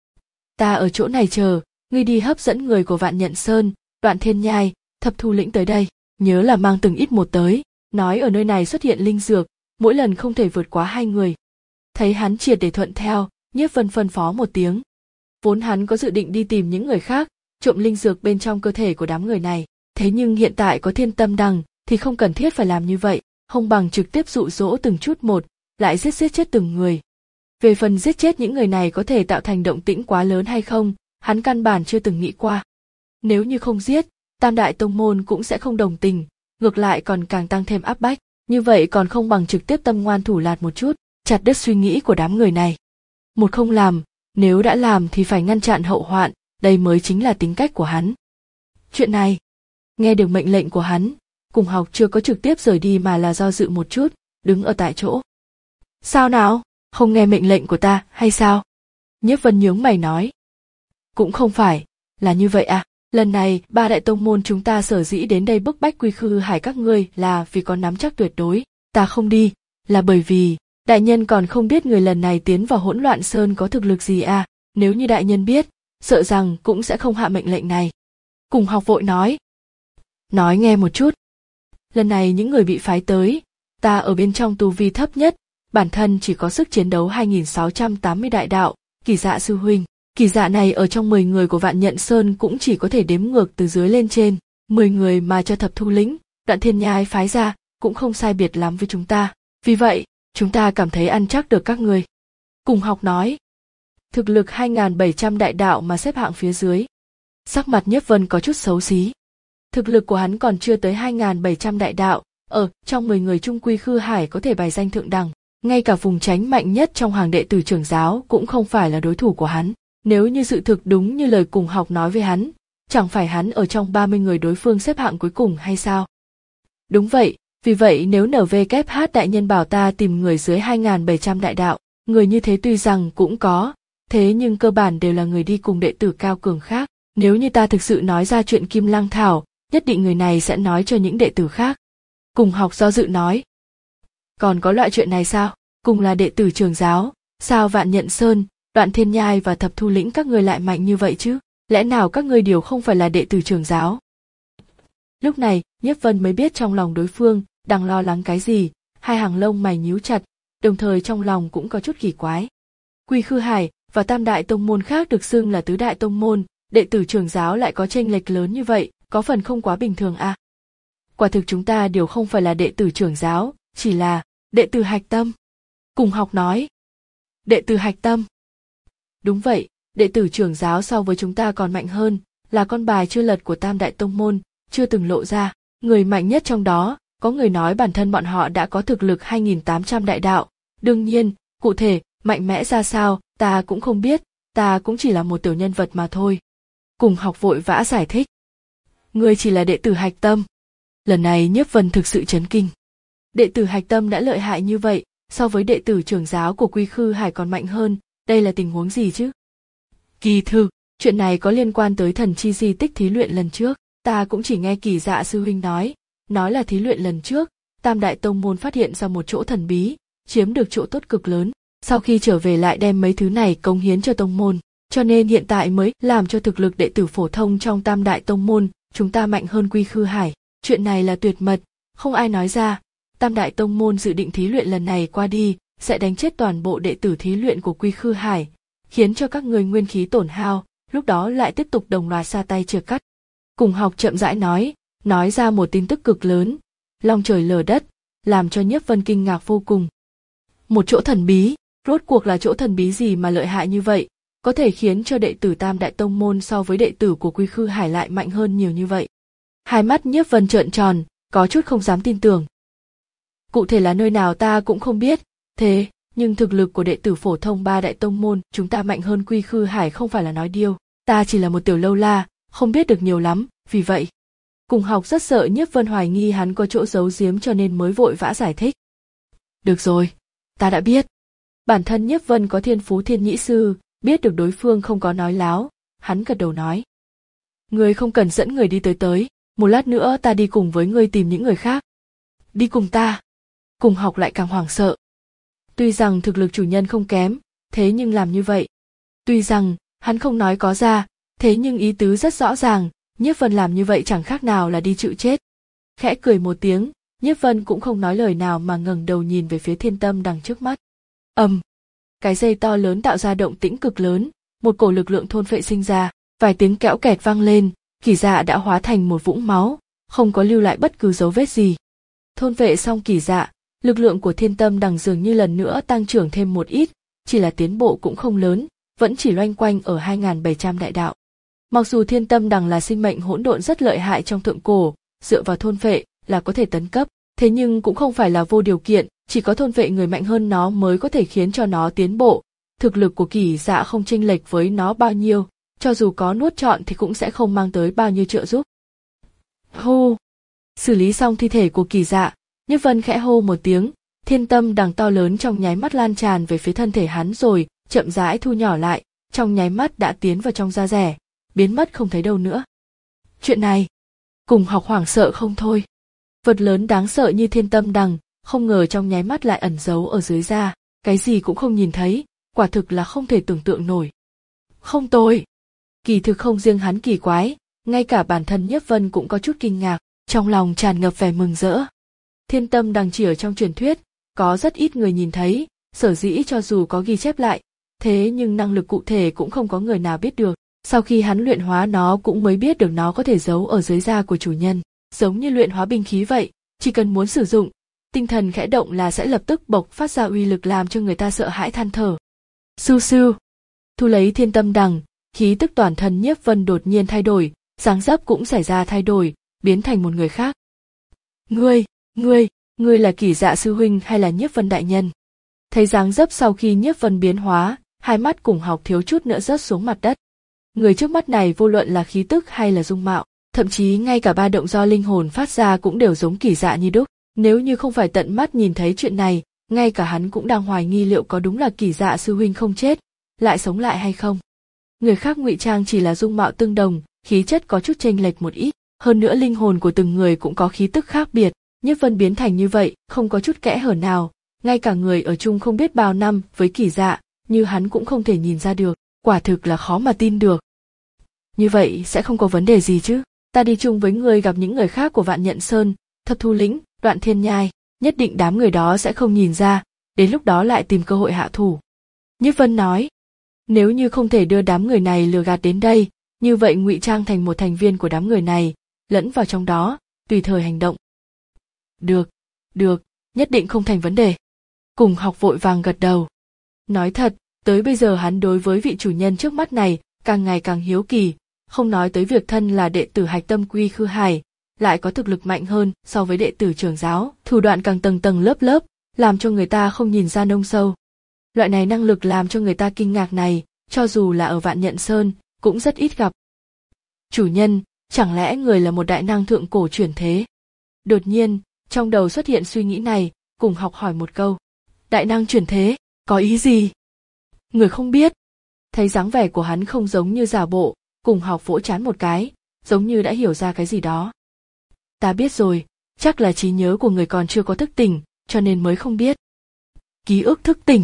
Ta ở chỗ này chờ, ngươi đi hấp dẫn người của Vạn Nhận Sơn, Đoạn Thiên Nhai, Thập Thu Lĩnh tới đây, nhớ là mang từng ít một tới, nói ở nơi này xuất hiện linh dược, mỗi lần không thể vượt quá hai người. Thấy hắn triệt để thuận theo, Nhiếp Vân phân phó một tiếng. Vốn hắn có dự định đi tìm những người khác, trộm linh dược bên trong cơ thể của đám người này, thế nhưng hiện tại có thiên tâm đằng, thì không cần thiết phải làm như vậy, không bằng trực tiếp dụ dỗ từng chút một, lại giết giết chết từng người. Về phần giết chết những người này có thể tạo thành động tĩnh quá lớn hay không, hắn căn bản chưa từng nghĩ qua. Nếu như không giết, Tam đại tông môn cũng sẽ không đồng tình, ngược lại còn càng tăng thêm áp bách, như vậy còn không bằng trực tiếp tâm ngoan thủ lạt một chút, chặt đứt suy nghĩ của đám người này. Một không làm, nếu đã làm thì phải ngăn chặn hậu hoạn, đây mới chính là tính cách của hắn. Chuyện này, nghe được mệnh lệnh của hắn, cùng học chưa có trực tiếp rời đi mà là do dự một chút, đứng ở tại chỗ. Sao nào, không nghe mệnh lệnh của ta hay sao? Nhiếp Vân nhướng mày nói. Cũng không phải, là như vậy à, lần này ba đại tông môn chúng ta sở dĩ đến đây bức bách Quy Khư Hải các ngươi là vì có nắm chắc tuyệt đối, ta không đi, là bởi vì, đại nhân còn không biết người lần này tiến vào hỗn loạn sơn có thực lực gì à, nếu như đại nhân biết, sợ rằng cũng sẽ không hạ mệnh lệnh này. Cùng học vội nói. Nói nghe một chút. Lần này những người bị phái tới, ta ở bên trong tu vi thấp nhất, bản thân chỉ có sức chiến đấu hai nghìn sáu trăm tám mươi đại đạo, Kỳ Dạ sư huynh. Kỳ Dạ này ở trong mười người của Vạn Nhận Sơn cũng chỉ có thể đếm ngược từ dưới lên trên, mười người mà cho Thập Thu Lĩnh, Đoạn Thiên Nhai phái ra, cũng không sai biệt lắm với chúng ta. Vì vậy, chúng ta cảm thấy ăn chắc được các người. Cùng học nói. Thực lực hai nghìn bảy trăm đại đạo mà xếp hạng phía dưới. Sắc mặt Nhiếp Vân có chút xấu xí. Thực lực của hắn còn chưa tới hai nghìn bảy trăm đại đạo, ở trong mười người Trung Quy Khư Hải có thể bài danh thượng đẳng. Ngay cả vùng tránh mạnh nhất trong hàng đệ tử trưởng giáo cũng không phải là đối thủ của hắn. Nếu như sự thực đúng như lời cùng học nói với hắn, chẳng phải hắn ở trong ba mươi người đối phương xếp hạng cuối cùng hay sao? Đúng vậy, vì vậy nếu en vê kép hát đại nhân bảo ta tìm người dưới hai nghìn bảy trăm đại đạo, người như thế tuy rằng cũng có, thế nhưng cơ bản đều là người đi cùng đệ tử cao cường khác, Nếu như ta thực sự nói ra chuyện Kim Lăng Thảo, nhất định người này sẽ nói cho những đệ tử khác. Cùng học do dự nói. Còn có loại chuyện này sao? Cùng là đệ tử Trường giáo, sao Vạn Nhận Sơn, Đoạn Thiên Nhai và Thập Thu Lĩnh các ngươi lại mạnh như vậy chứ? Lẽ nào các ngươi đều không phải là đệ tử Trường giáo? Lúc này, Nhiếp Vân mới biết trong lòng đối phương đang lo lắng cái gì, hai hàng lông mày nhíu chặt, đồng thời trong lòng cũng có chút kỳ quái. Quy Khư Hải và Tam đại tông môn khác được xưng là tứ đại tông môn, đệ tử Trường giáo lại có chênh lệch lớn như vậy, có phần không quá bình thường à? Quả thực chúng ta đều không phải là đệ tử Trường giáo, chỉ là đệ tử Hạch Tâm. Cùng học nói. Đệ tử Hạch Tâm. Đúng vậy, đệ tử Trường giáo so với chúng ta còn mạnh hơn, là con bài chưa lật của Tam đại tông môn, chưa từng lộ ra. Người mạnh nhất trong đó, có người nói bản thân bọn họ đã có thực lực hai nghìn tám trăm đại đạo. Đương nhiên, cụ thể, mạnh mẽ ra sao, ta cũng không biết, ta cũng chỉ là một tiểu nhân vật mà thôi. Cùng học vội vã giải thích. Ngươi chỉ là đệ tử Hạch Tâm. Lần này Nhiếp Vân thực sự chấn kinh. Đệ tử Hạch Tâm đã lợi hại như vậy, so với đệ tử Trường giáo của Quy Khư Hải còn mạnh hơn, đây là tình huống gì chứ? Kỳ thực, chuyện này có liên quan tới thần chi di tích thí luyện lần trước, ta cũng chỉ nghe Kỳ Dạ sư huynh nói, nói là thí luyện lần trước, Tam đại tông môn phát hiện ra một chỗ thần bí, chiếm được chỗ tốt cực lớn, sau khi trở về lại đem mấy thứ này cống hiến cho tông môn, cho nên hiện tại mới làm cho thực lực đệ tử phổ thông trong Tam đại tông môn chúng ta mạnh hơn Quy Khư Hải. Chuyện này là tuyệt mật, không ai nói ra. Tam đại tông môn dự định thí luyện lần này qua đi, sẽ đánh chết toàn bộ đệ tử thí luyện của Quy Khư Hải, khiến cho các người nguyên khí tổn hao, lúc đó lại tiếp tục đồng loạt ra tay chia cắt. Cùng học chậm rãi nói, nói ra một tin tức cực lớn, long trời lở đất, làm cho Nhiếp Vân kinh ngạc vô cùng. Một chỗ thần bí, rốt cuộc là chỗ thần bí gì mà lợi hại như vậy, có thể khiến cho đệ tử Tam đại tông môn so với đệ tử của Quy Khư Hải lại mạnh hơn nhiều như vậy. Hai mắt Nhiếp Vân trợn tròn, có chút không dám tin tưởng. Cụ thể là nơi nào ta cũng không biết, thế nhưng thực lực của đệ tử phổ thông ba đại tông môn chúng ta mạnh hơn Quy Khư Hải không phải là nói điêu, ta chỉ là một tiểu lâu la, không biết được nhiều lắm, vì vậy. Cùng học rất sợ Nhiếp Vân hoài nghi hắn có chỗ giấu giếm cho nên mới vội vã giải thích. Được rồi, ta đã biết. Bản thân Nhiếp Vân có thiên phú thiên nhĩ sư, biết được đối phương không có nói láo, hắn gật đầu nói. Ngươi không cần dẫn người đi tới tới, một lát nữa ta đi cùng với ngươi tìm những người khác. Đi cùng ta. Cùng học lại càng hoảng sợ. Tuy rằng thực lực chủ nhân không kém, thế nhưng làm như vậy. Tuy rằng, hắn không nói có ra, thế nhưng ý tứ rất rõ ràng, Nhiếp Vân làm như vậy chẳng khác nào là đi chịu chết. Khẽ cười một tiếng, Nhiếp Vân cũng không nói lời nào mà ngẩng đầu nhìn về phía thiên tâm đằng trước mắt. Ầm, um, cái dây to lớn tạo ra động tĩnh cực lớn, một cổ lực lượng thôn phệ sinh ra, vài tiếng kẽo kẹt vang lên, Kỳ Dạ đã hóa thành một vũng máu, không có lưu lại bất cứ dấu vết gì. Thôn vệ xong Kỳ Dạ, lực lượng của thiên tâm đằng dường như lần nữa tăng trưởng thêm một ít, chỉ là tiến bộ cũng không lớn, vẫn chỉ loanh quanh ở hai nghìn bảy trăm đại đạo. Mặc dù thiên tâm đằng là sinh mệnh hỗn độn rất lợi hại trong thượng cổ, dựa vào thôn vệ là có thể tấn cấp, thế nhưng cũng không phải là vô điều kiện, chỉ có thôn vệ người mạnh hơn nó mới có thể khiến cho nó tiến bộ. Thực lực của Kỳ Dạ không chênh lệch với nó bao nhiêu, cho dù có nuốt trọn thì cũng sẽ không mang tới bao nhiêu trợ giúp. Hô! Xử lý xong thi thể của Kỳ Dạ, Nhiếp Vân khẽ hô một tiếng, thiên tâm đằng to lớn trong nháy mắt lan tràn về phía thân thể hắn rồi chậm rãi thu nhỏ lại, trong nháy mắt đã tiến vào trong da rẻ, biến mất không thấy đâu nữa. Chuyện này, cùng học hoảng sợ không thôi. Vật lớn đáng sợ như thiên tâm đằng, không ngờ trong nháy mắt lại ẩn giấu ở dưới da, cái gì cũng không nhìn thấy, quả thực là không thể tưởng tượng nổi. Không tồi. Kỳ thực không riêng hắn kỳ quái, ngay cả bản thân Nhiếp Vân cũng có chút kinh ngạc, trong lòng tràn ngập vẻ mừng rỡ. Thiên tâm đằng chỉ ở trong truyền thuyết, có rất ít người nhìn thấy, sở dĩ cho dù có ghi chép lại, thế nhưng năng lực cụ thể cũng không có người nào biết được. Sau khi hắn luyện hóa nó cũng mới biết được nó có thể giấu ở dưới da của chủ nhân, giống như luyện hóa binh khí vậy, chỉ cần muốn sử dụng, tinh thần khẽ động là sẽ lập tức bộc phát ra uy lực làm cho người ta sợ hãi than thở. Sưu sưu, thu lấy thiên tâm đằng, khí tức toàn thân Nhiếp Vân đột nhiên thay đổi, dáng dấp cũng xảy ra thay đổi, biến thành một người khác. Ngươi, ngươi, ngươi là Kỳ Dạ sư huynh hay là Nhiếp Vân đại nhân? Thấy dáng dấp sau khi Nhiếp Vân biến hóa, hai mắt cùng học thiếu chút nữa rớt xuống mặt đất. Người trước mắt này vô luận là khí tức hay là dung mạo, thậm chí ngay cả ba động do linh hồn phát ra cũng đều giống Kỳ Dạ như đúc. Nếu như không phải tận mắt nhìn thấy chuyện này, ngay cả hắn cũng đang hoài nghi liệu có đúng là Kỳ Dạ sư huynh không chết, lại sống lại hay không. Người khác ngụy trang chỉ là dung mạo tương đồng, khí chất có chút chênh lệch một ít, hơn nữa linh hồn của từng người cũng có khí tức khác biệt. Nhiếp Vân biến thành như vậy, không có chút kẽ hở nào, ngay cả người ở chung không biết bao năm với Kỳ Dạ, như hắn cũng không thể nhìn ra được, quả thực là khó mà tin được. Như vậy sẽ không có vấn đề gì chứ? Ta đi chung với người gặp những người khác của Vạn Nhận Sơn, Thập Thu Lĩnh, Đoạn Thiên Nhai, nhất định đám người đó sẽ không nhìn ra, đến lúc đó lại tìm cơ hội hạ thủ. Nhiếp Vân nói, nếu như không thể đưa đám người này lừa gạt đến đây, như vậy ngụy trang thành một thành viên của đám người này, lẫn vào trong đó, tùy thời hành động. Được, được, nhất định không thành vấn đề. Cùng Học vội vàng gật đầu. Nói thật, tới bây giờ hắn đối với vị chủ nhân trước mắt này càng ngày càng hiếu kỳ, không nói tới việc thân là đệ tử Hạch Tâm Quy Khư Hải, lại có thực lực mạnh hơn so với đệ tử trưởng giáo, thủ đoạn càng tầng tầng lớp lớp, làm cho người ta không nhìn ra nông sâu. Loại này năng lực làm cho người ta kinh ngạc này, cho dù là ở Vạn Nhận Sơn, cũng rất ít gặp. Chủ nhân, chẳng lẽ người là một đại năng thượng cổ chuyển thế? Đột nhiên, trong đầu xuất hiện suy nghĩ này, Cùng Học hỏi một câu. Đại năng chuyển thế, có ý gì? Người không biết. Thấy dáng vẻ của hắn không giống như giả bộ, Cùng Học vỗ trán một cái, giống như đã hiểu ra cái gì đó. Ta biết rồi, chắc là trí nhớ của người còn chưa có thức tỉnh, cho nên mới không biết. Ký ức thức tỉnh.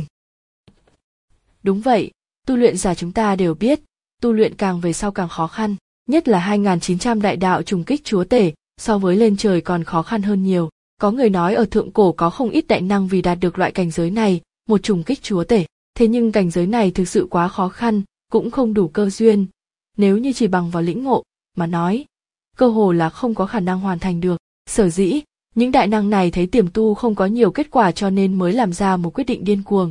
Đúng vậy, tu luyện giả chúng ta đều biết, tu luyện càng về sau càng khó khăn, nhất là hai nghìn chín trăm đại đạo trùng kích chúa tể, so với lên trời còn khó khăn hơn nhiều. Có người nói ở thượng cổ có không ít đại năng vì đạt được loại cảnh giới này, một trùng kích chúa tể, thế nhưng cảnh giới này thực sự quá khó khăn, cũng không đủ cơ duyên. Nếu như chỉ bằng vào lĩnh ngộ, mà nói, cơ hồ là không có khả năng hoàn thành được. Sở dĩ, những đại năng này thấy tiềm tu không có nhiều kết quả cho nên mới làm ra một quyết định điên cuồng.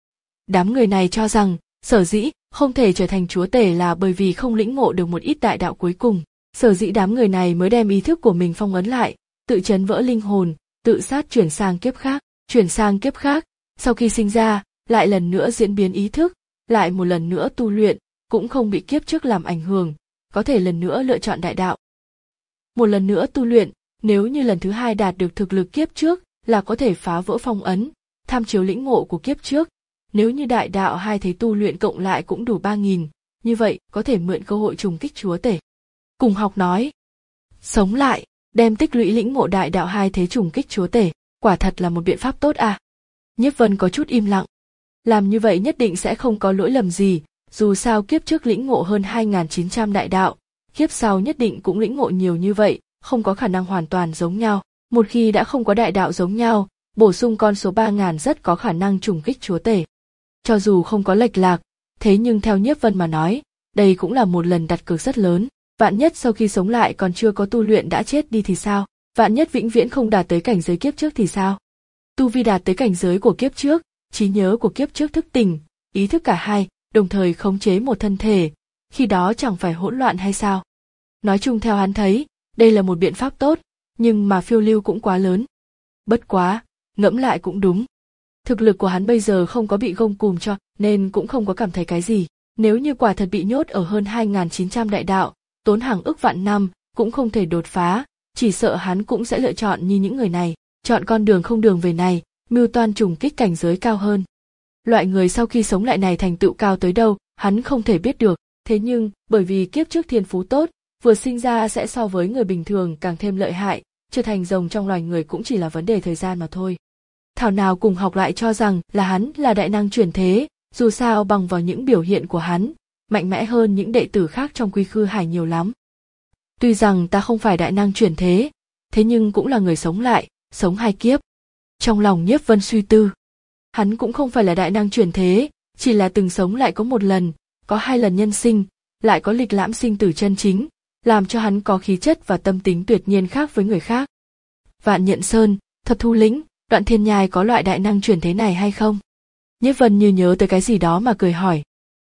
Đám người này cho rằng, sở dĩ không thể trở thành chúa tể là bởi vì không lĩnh ngộ được một ít đại đạo cuối cùng. Sở dĩ đám người này mới đem ý thức của mình phong ấn lại, tự chấn vỡ linh hồn, tự sát chuyển sang kiếp khác, chuyển sang kiếp khác, sau khi sinh ra, lại lần nữa diễn biến ý thức, lại một lần nữa tu luyện, cũng không bị kiếp trước làm ảnh hưởng, có thể lần nữa lựa chọn đại đạo. Một lần nữa tu luyện, nếu như lần thứ hai đạt được thực lực kiếp trước, là có thể phá vỡ phong ấn, tham chiếu lĩnh ngộ của kiếp trước. Nếu như đại đạo hai thế tu luyện cộng lại cũng đủ ba nghìn, như vậy có thể mượn cơ hội trùng kích chúa tể. Cùng Học nói, sống lại, đem tích lũy lĩnh ngộ đại đạo hai thế trùng kích chúa tể, quả thật là một biện pháp tốt à. Nhiếp Vân có chút im lặng. Làm như vậy nhất định sẽ không có lỗi lầm gì, dù sao kiếp trước lĩnh ngộ hơn hai nghìn chín trăm đại đạo, kiếp sau nhất định cũng lĩnh ngộ nhiều như vậy, không có khả năng hoàn toàn giống nhau. Một khi đã không có đại đạo giống nhau, bổ sung con số ba nghìn rất có khả năng trùng kích chúa tể. Cho dù không có lệch lạc, thế nhưng theo Nhiếp Vân mà nói, đây cũng là một lần đặt cược rất lớn. Vạn nhất sau khi sống lại còn chưa có tu luyện đã chết đi thì sao? Vạn nhất vĩnh viễn không đạt tới cảnh giới kiếp trước thì sao? Tu vi đạt tới cảnh giới của kiếp trước, trí nhớ của kiếp trước thức tỉnh, ý thức cả hai, đồng thời khống chế một thân thể, khi đó chẳng phải hỗn loạn hay sao? Nói chung theo hắn thấy, đây là một biện pháp tốt, nhưng mà phiêu lưu cũng quá lớn. Bất quá, ngẫm lại cũng đúng. Thực lực của hắn bây giờ không có bị gông cùm cho, nên cũng không có cảm thấy cái gì. Nếu như quả thật bị nhốt ở hơn hai nghìn chín trăm đại đạo, tốn hàng ức vạn năm, cũng không thể đột phá, chỉ sợ hắn cũng sẽ lựa chọn như những người này, chọn con đường không đường về này, mưu toan trùng kích cảnh giới cao hơn. Loại người sau khi sống lại này thành tựu cao tới đâu, hắn không thể biết được, thế nhưng, bởi vì kiếp trước thiên phú tốt, vừa sinh ra sẽ so với người bình thường càng thêm lợi hại, trở thành rồng trong loài người cũng chỉ là vấn đề thời gian mà thôi. Thảo nào Cùng Học lại cho rằng là hắn là đại năng chuyển thế, dù sao bằng vào những biểu hiện của hắn, mạnh mẽ hơn những đệ tử khác trong Quy Khư Hải nhiều lắm. Tuy rằng ta không phải đại năng chuyển thế, thế nhưng cũng là người sống lại, sống hai kiếp. Trong lòng Nhiếp Vân suy tư, hắn cũng không phải là đại năng chuyển thế, chỉ là từng sống lại có một lần, có hai lần nhân sinh, lại có lịch lãm sinh tử chân chính, làm cho hắn có khí chất và tâm tính tuyệt nhiên khác với người khác. Vạn Nhận Sơn, Thập Thu Lĩnh, Đoạn Thiên Nhai có loại đại năng chuyển thế này hay không? Nhiếp Vân như nhớ tới cái gì đó mà cười hỏi.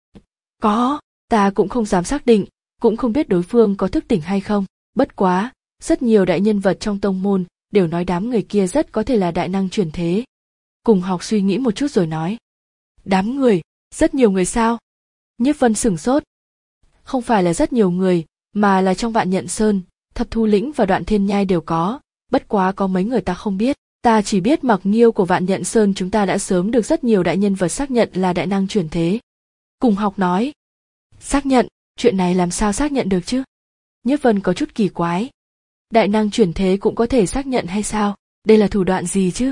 Có, ta cũng không dám xác định, cũng không biết đối phương có thức tỉnh hay không, bất quá, rất nhiều đại nhân vật trong tông môn đều nói đám người kia rất có thể là đại năng chuyển thế. Cùng Học suy nghĩ một chút rồi nói. Đám người, rất nhiều người sao? Nhiếp Vân sửng sốt. Không phải là rất nhiều người, mà là trong Vạn Nhận Sơn, Thập Thu Lĩnh và Đoạn Thiên Nhai đều có, bất quá có mấy người ta không biết. Ta chỉ biết Mặc Nghiêu của Vạn Nhận Sơn chúng ta đã sớm được rất nhiều đại nhân vật xác nhận là đại năng chuyển thế. Cùng Học nói. Xác nhận, chuyện này làm sao xác nhận được chứ? Nhiếp Vân có chút kỳ quái. Đại năng chuyển thế cũng có thể xác nhận hay sao? Đây là thủ đoạn gì chứ?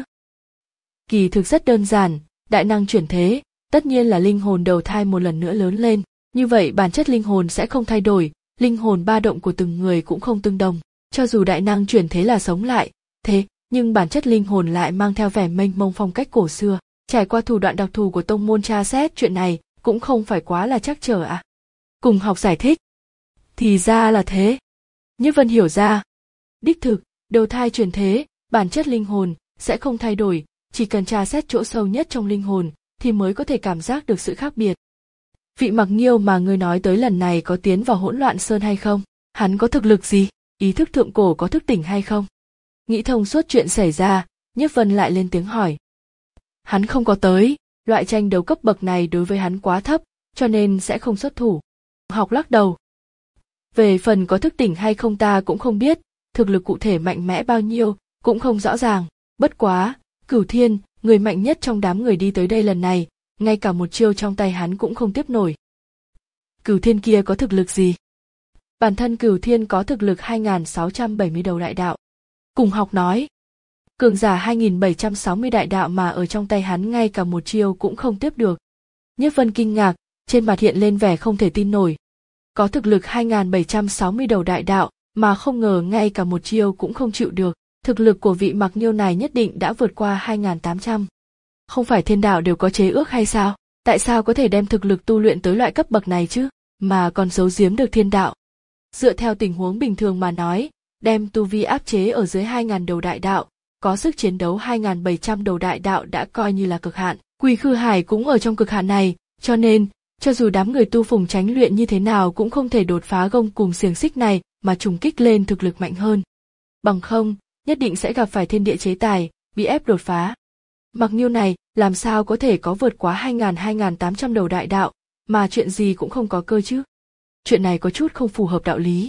Kỳ thực rất đơn giản, đại năng chuyển thế, tất nhiên là linh hồn đầu thai một lần nữa lớn lên, như vậy bản chất linh hồn sẽ không thay đổi, linh hồn ba động của từng người cũng không tương đồng, cho dù đại năng chuyển thế là sống lại, thế, nhưng bản chất linh hồn lại mang theo vẻ mênh mông phong cách cổ xưa, trải qua thủ đoạn đặc thù của tông môn tra xét chuyện này cũng không phải quá là trắc trở à. Cùng học giải thích. Thì ra là thế. Nhiếp Vân hiểu ra. Đích thực, đầu thai chuyển thế, bản chất linh hồn sẽ không thay đổi, chỉ cần tra xét chỗ sâu nhất trong linh hồn thì mới có thể cảm giác được sự khác biệt. Vị Mặc Nghiêu mà ngươi nói tới lần này có tiến vào hỗn loạn sơn hay không? Hắn có thực lực gì? Ý thức thượng cổ có thức tỉnh hay không? Nghĩ thông suốt chuyện xảy ra, Nhiếp Vân lại lên tiếng hỏi. Hắn không có tới, loại tranh đấu cấp bậc này đối với hắn quá thấp, cho nên sẽ không xuất thủ. Học lắc đầu. Về phần có thức tỉnh hay không ta cũng không biết, thực lực cụ thể mạnh mẽ bao nhiêu, cũng không rõ ràng. Bất quá, Cửu Thiên, người mạnh nhất trong đám người đi tới đây lần này, ngay cả một chiêu trong tay hắn cũng không tiếp nổi. Cửu Thiên kia có thực lực gì? Bản thân Cửu Thiên có thực lực hai nghìn sáu trăm bảy mươi đầu đại đạo. Cùng học nói. Cường giả hai nghìn bảy trăm sáu mươi đại đạo mà ở trong tay hắn ngay cả một chiêu cũng không tiếp được. Nhiếp Vân kinh ngạc, trên mặt hiện lên vẻ không thể tin nổi. Có thực lực hai nghìn bảy trăm sáu mươi đầu đại đạo mà không ngờ ngay cả một chiêu cũng không chịu được. Thực lực của vị Mặc Nghiêu này nhất định đã vượt qua hai nghìn tám trăm. Không phải thiên đạo đều có chế ước hay sao? Tại sao có thể đem thực lực tu luyện tới loại cấp bậc này chứ? Mà còn giấu giếm được thiên đạo. Dựa theo tình huống bình thường mà nói, đem tu vi áp chế ở dưới hai nghìn đầu đại đạo, có sức chiến đấu hai nghìn bảy trăm đầu đại đạo đã coi như là cực hạn. Quy Khư Hải cũng ở trong cực hạn này, cho nên, cho dù đám người tu phùng tránh luyện như thế nào cũng không thể đột phá gông cùng xiềng xích này mà trùng kích lên thực lực mạnh hơn. Bằng không, nhất định sẽ gặp phải thiên địa chế tài, bị ép đột phá. Mặc Nghiêu này, làm sao có thể có vượt quá hai nghìn hai nghìn tám trăm đầu đại đạo, mà chuyện gì cũng không có cơ chứ? Chuyện này có chút không phù hợp đạo lý.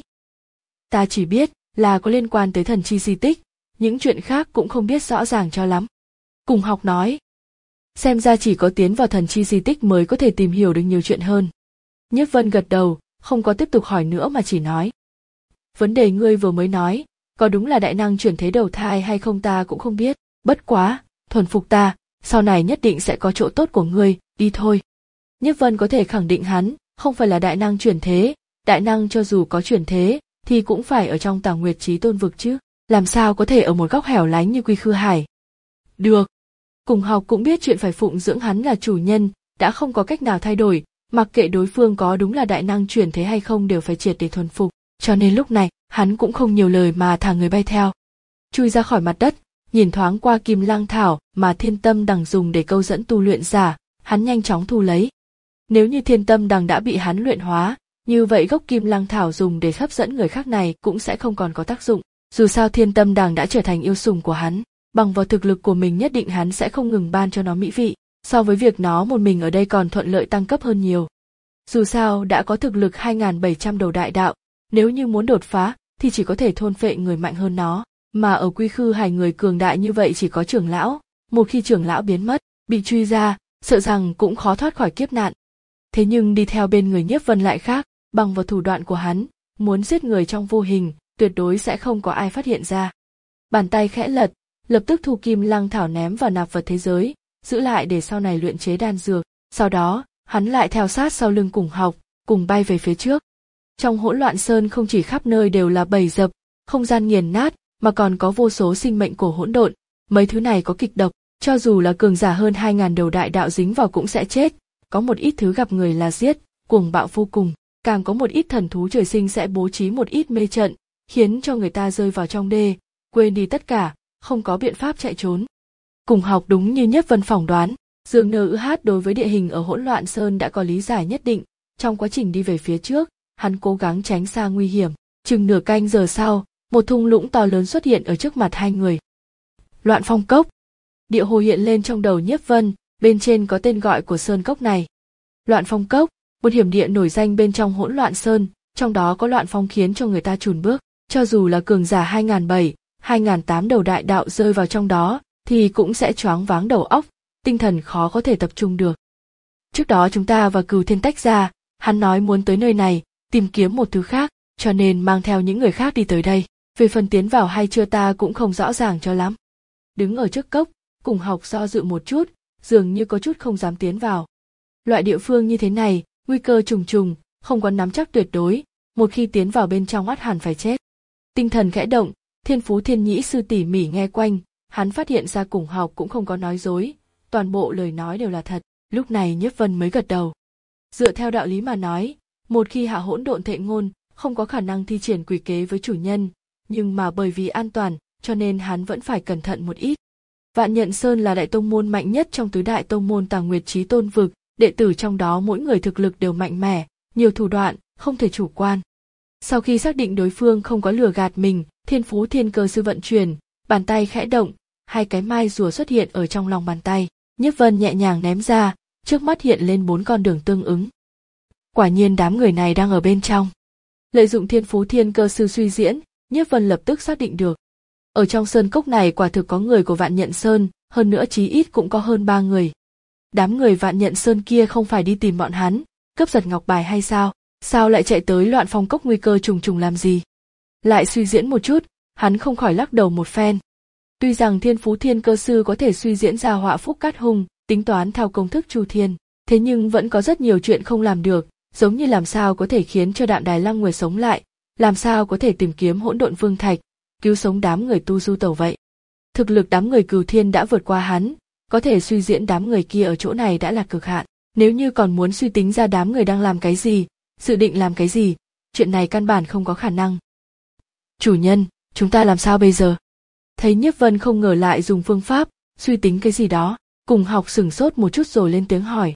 Ta chỉ biết là có liên quan tới thần chi di tích, những chuyện khác cũng không biết rõ ràng cho lắm. Cùng học nói. Xem ra chỉ có tiến vào thần chi di tích mới có thể tìm hiểu được nhiều chuyện hơn. Nhiếp Vân gật đầu, không có tiếp tục hỏi nữa mà chỉ nói. Vấn đề ngươi vừa mới nói, có đúng là đại năng chuyển thế đầu thai hay không ta cũng không biết, bất quá, thuần phục ta, sau này nhất định sẽ có chỗ tốt của ngươi, đi thôi. Nhiếp Vân có thể khẳng định hắn, không phải là đại năng chuyển thế, đại năng cho dù có chuyển thế, thì cũng phải ở trong Tàng Nguyệt Chí Tôn vực chứ, làm sao có thể ở một góc hẻo lánh như Quy Khư Hải. Được. Cùng học cũng biết chuyện phải phụng dưỡng hắn là chủ nhân, đã không có cách nào thay đổi, mặc kệ đối phương có đúng là đại năng chuyển thế hay không đều phải triệt để thuần phục, cho nên lúc này, hắn cũng không nhiều lời mà thả người bay theo. Chui ra khỏi mặt đất, nhìn thoáng qua Kim Lang Thảo mà Thiên Tâm Đằng dùng để câu dẫn tu luyện giả, hắn nhanh chóng thu lấy. Nếu như Thiên Tâm Đằng đã bị hắn luyện hóa, như vậy gốc Kim Lang Thảo dùng để hấp dẫn người khác này cũng sẽ không còn có tác dụng. Dù sao Thiên Tâm Đằng đã trở thành yêu sủng của hắn, bằng vào thực lực của mình nhất định hắn sẽ không ngừng ban cho nó mỹ vị, so với việc nó một mình ở đây còn thuận lợi tăng cấp hơn nhiều. Dù sao đã có thực lực hai nghìn bảy trăm đầu đại đạo, nếu như muốn đột phá thì chỉ có thể thôn phệ người mạnh hơn nó, mà ở Quy Khư Hải người cường đại như vậy chỉ có trưởng lão, một khi trưởng lão biến mất, bị truy ra, sợ rằng cũng khó thoát khỏi kiếp nạn. Thế nhưng đi theo bên người Nhiếp Vân lại khác, bằng vào thủ đoạn của hắn, muốn giết người trong vô hình, tuyệt đối sẽ không có ai phát hiện ra. Bàn tay khẽ lật, lập tức thu Kim Lăng Thảo ném vào nạp vật thế giới, giữ lại để sau này luyện chế đan dược, sau đó, hắn lại theo sát sau lưng Cùng Học, cùng bay về phía trước. Trong hỗn loạn sơn không chỉ khắp nơi đều là bầy dập, không gian nghiền nát, mà còn có vô số sinh mệnh cổ hỗn độn, mấy thứ này có kịch độc, cho dù là cường giả hơn hai nghìn đầu đại đạo dính vào cũng sẽ chết, có một ít thứ gặp người là giết, cuồng bạo vô cùng, càng có một ít thần thú trời sinh sẽ bố trí một ít mê trận, khiến cho người ta rơi vào trong đê, quên đi tất cả, không có biện pháp chạy trốn. Cùng Học đúng như Nhiếp Vân phỏng đoán, Dương Nơ Ư Hát đối với địa hình ở hỗn loạn sơn đã có lý giải nhất định, trong quá trình đi về phía trước, hắn cố gắng tránh xa nguy hiểm, chừng nửa canh giờ sau, một thung lũng to lớn xuất hiện ở trước mặt hai người. Loạn Phong Cốc. Địa hồ hiện lên trong đầu Nhiếp Vân, bên trên có tên gọi của sơn cốc này. Loạn Phong Cốc, một hiểm địa nổi danh bên trong hỗn loạn sơn, trong đó có loạn phong khiến cho người ta chùn bước, cho dù là cường giả hai nghìn bảy, hai nghìn tám đầu đại đạo rơi vào trong đó, thì cũng sẽ choáng váng đầu óc, tinh thần khó có thể tập trung được. Trước đó chúng ta và Cửu Thiên tách ra, hắn nói muốn tới nơi này, tìm kiếm một thứ khác, cho nên mang theo những người khác đi tới đây. Về phần tiến vào hay chưa ta cũng không rõ ràng cho lắm. Đứng ở trước cốc, Cùng Học do dự một chút, dường như có chút không dám tiến vào. Loại địa phương như thế này, nguy cơ trùng trùng, không có nắm chắc tuyệt đối, một khi tiến vào bên trong ắt hẳn phải chết. Tinh thần khẽ động, Thiên Phú Thiên Nhĩ sư tỉ mỉ nghe quanh, hắn phát hiện ra Cùng Học cũng không có nói dối, toàn bộ lời nói đều là thật. Lúc này Nhiếp Vân mới gật đầu. Dựa theo đạo lý mà nói, một khi hạ hỗn độn thệ ngôn, không có khả năng thi triển quỷ kế với chủ nhân, nhưng mà bởi vì an toàn, cho nên hắn vẫn phải cẩn thận một ít. Vạn Nhận Sơn là đại tông môn mạnh nhất trong tứ đại tông môn Tàng Nguyệt Chí Tôn vực, đệ tử trong đó mỗi người thực lực đều mạnh mẽ, nhiều thủ đoạn, không thể chủ quan. Sau khi xác định đối phương không có lừa gạt mình, Thiên Phú Thiên Cơ sư vận chuyển, bàn tay khẽ động, hai cái mai rùa xuất hiện ở trong lòng bàn tay, Nhiếp Vân nhẹ nhàng ném ra, trước mắt hiện lên bốn con đường tương ứng. Quả nhiên đám người này đang ở bên trong. Lợi dụng Thiên Phú Thiên Cơ sư suy diễn, Nhiếp Vân lập tức xác định được. Ở trong sơn cốc này quả thực có người của Vạn Nhận Sơn, hơn nữa chí ít cũng có hơn ba người. Đám người Vạn Nhận Sơn kia không phải đi tìm bọn hắn, cướp giật ngọc bài hay sao? Sao lại chạy tới Loạn Phong cốc nguy cơ trùng trùng làm gì? Lại suy diễn một chút, hắn không khỏi lắc đầu một phen. Tuy rằng Thiên Phú Thiên Cơ sư có thể suy diễn ra họa phúc cát hung, tính toán theo công thức Chu Thiên, thế nhưng vẫn có rất nhiều chuyện không làm được, giống như làm sao có thể khiến cho Đạm Đài Lăng Nguyệt sống lại, làm sao có thể tìm kiếm hỗn độn vương thạch, cứu sống đám người tu du tẩu vậy. Thực lực đám người Cửu Thiên đã vượt qua hắn, có thể suy diễn đám người kia ở chỗ này đã là cực hạn. Nếu như còn muốn suy tính ra đám người đang làm cái gì, dự định làm cái gì, chuyện này căn bản không có khả năng. Chủ nhân, chúng ta làm sao bây giờ? Thấy Nhiếp Vân không ngờ lại dùng phương pháp, suy tính cái gì đó, Cùng Học sửng sốt một chút rồi lên tiếng hỏi.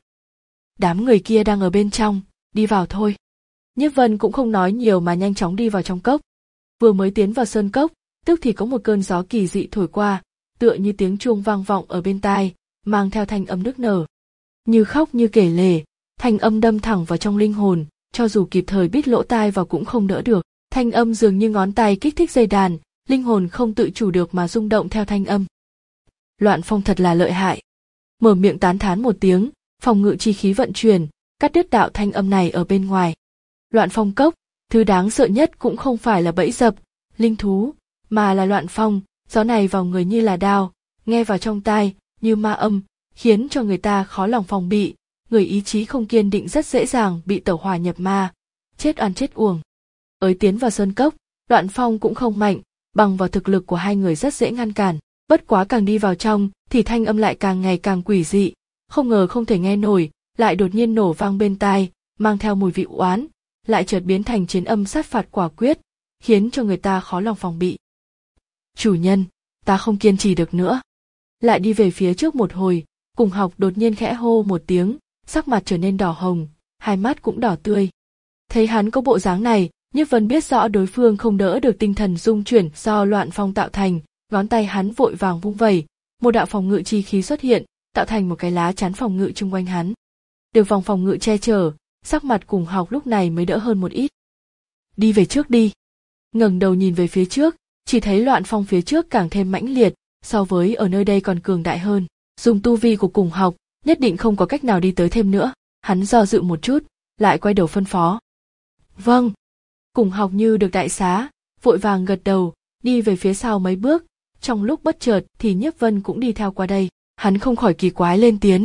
Đám người kia đang ở bên trong, đi vào thôi. Nhiếp Vân cũng không nói nhiều mà nhanh chóng đi vào trong cốc. Vừa mới tiến vào sơn cốc, tức thì có một cơn gió kỳ dị thổi qua, tựa như tiếng chuông vang vọng ở bên tai, mang theo thanh âm nức nở. Như khóc như kể lể, thanh âm đâm thẳng vào trong linh hồn, cho dù kịp thời bít lỗ tai vào cũng không đỡ được. Thanh âm dường như ngón tay kích thích dây đàn, linh hồn không tự chủ được mà rung động theo thanh âm. Loạn Phong thật là lợi hại. Mở miệng tán thán một tiếng, phòng ngự chi khí vận chuyển, cắt đứt đạo thanh âm này ở bên ngoài. Loạn Phong cốc, thứ đáng sợ nhất cũng không phải là bẫy dập, linh thú, mà là loạn phong, gió này vào người như là đao, nghe vào trong tai, như ma âm, khiến cho người ta khó lòng phòng bị, người ý chí không kiên định rất dễ dàng bị tẩu hỏa nhập ma, chết oan chết uổng. Ới tiến vào sơn cốc, Loạn Phong cũng không mạnh, bằng vào thực lực của hai người rất dễ ngăn cản, bất quá càng đi vào trong thì thanh âm lại càng ngày càng quỷ dị, không ngờ không thể nghe nổi, lại đột nhiên nổ vang bên tai, mang theo mùi vị oán, lại chợt biến thành chiến âm sát phạt quả quyết, khiến cho người ta khó lòng phòng bị. Chủ nhân, ta không kiên trì được nữa. Lại đi về phía trước một hồi, Cùng Học đột nhiên khẽ hô một tiếng, sắc mặt trở nên đỏ hồng, hai mắt cũng đỏ tươi. Thấy hắn có bộ dáng này, Nhiếp Vân biết rõ đối phương không đỡ được tinh thần dung chuyển do Loạn Phong tạo thành, ngón tay hắn vội vàng vung vẩy, một đạo phòng ngự chi khí xuất hiện, tạo thành một cái lá chắn phòng ngự chung quanh hắn. Được vòng phòng ngự che chở, sắc mặt Cùng Học lúc này mới đỡ hơn một ít. Đi về trước đi. Ngẩng đầu nhìn về phía trước, chỉ thấy Loạn Phong phía trước càng thêm mãnh liệt, so với ở nơi đây còn cường đại hơn. Dùng tu vi của Cùng Học, nhất định không có cách nào đi tới thêm nữa. Hắn do dự một chút, lại quay đầu phân phó. Vâng. Cùng Học như được đại xá, vội vàng gật đầu, đi về phía sau mấy bước, trong lúc bất chợt thì Nhiếp Vân cũng đi theo qua đây, hắn không khỏi kỳ quái lên tiếng.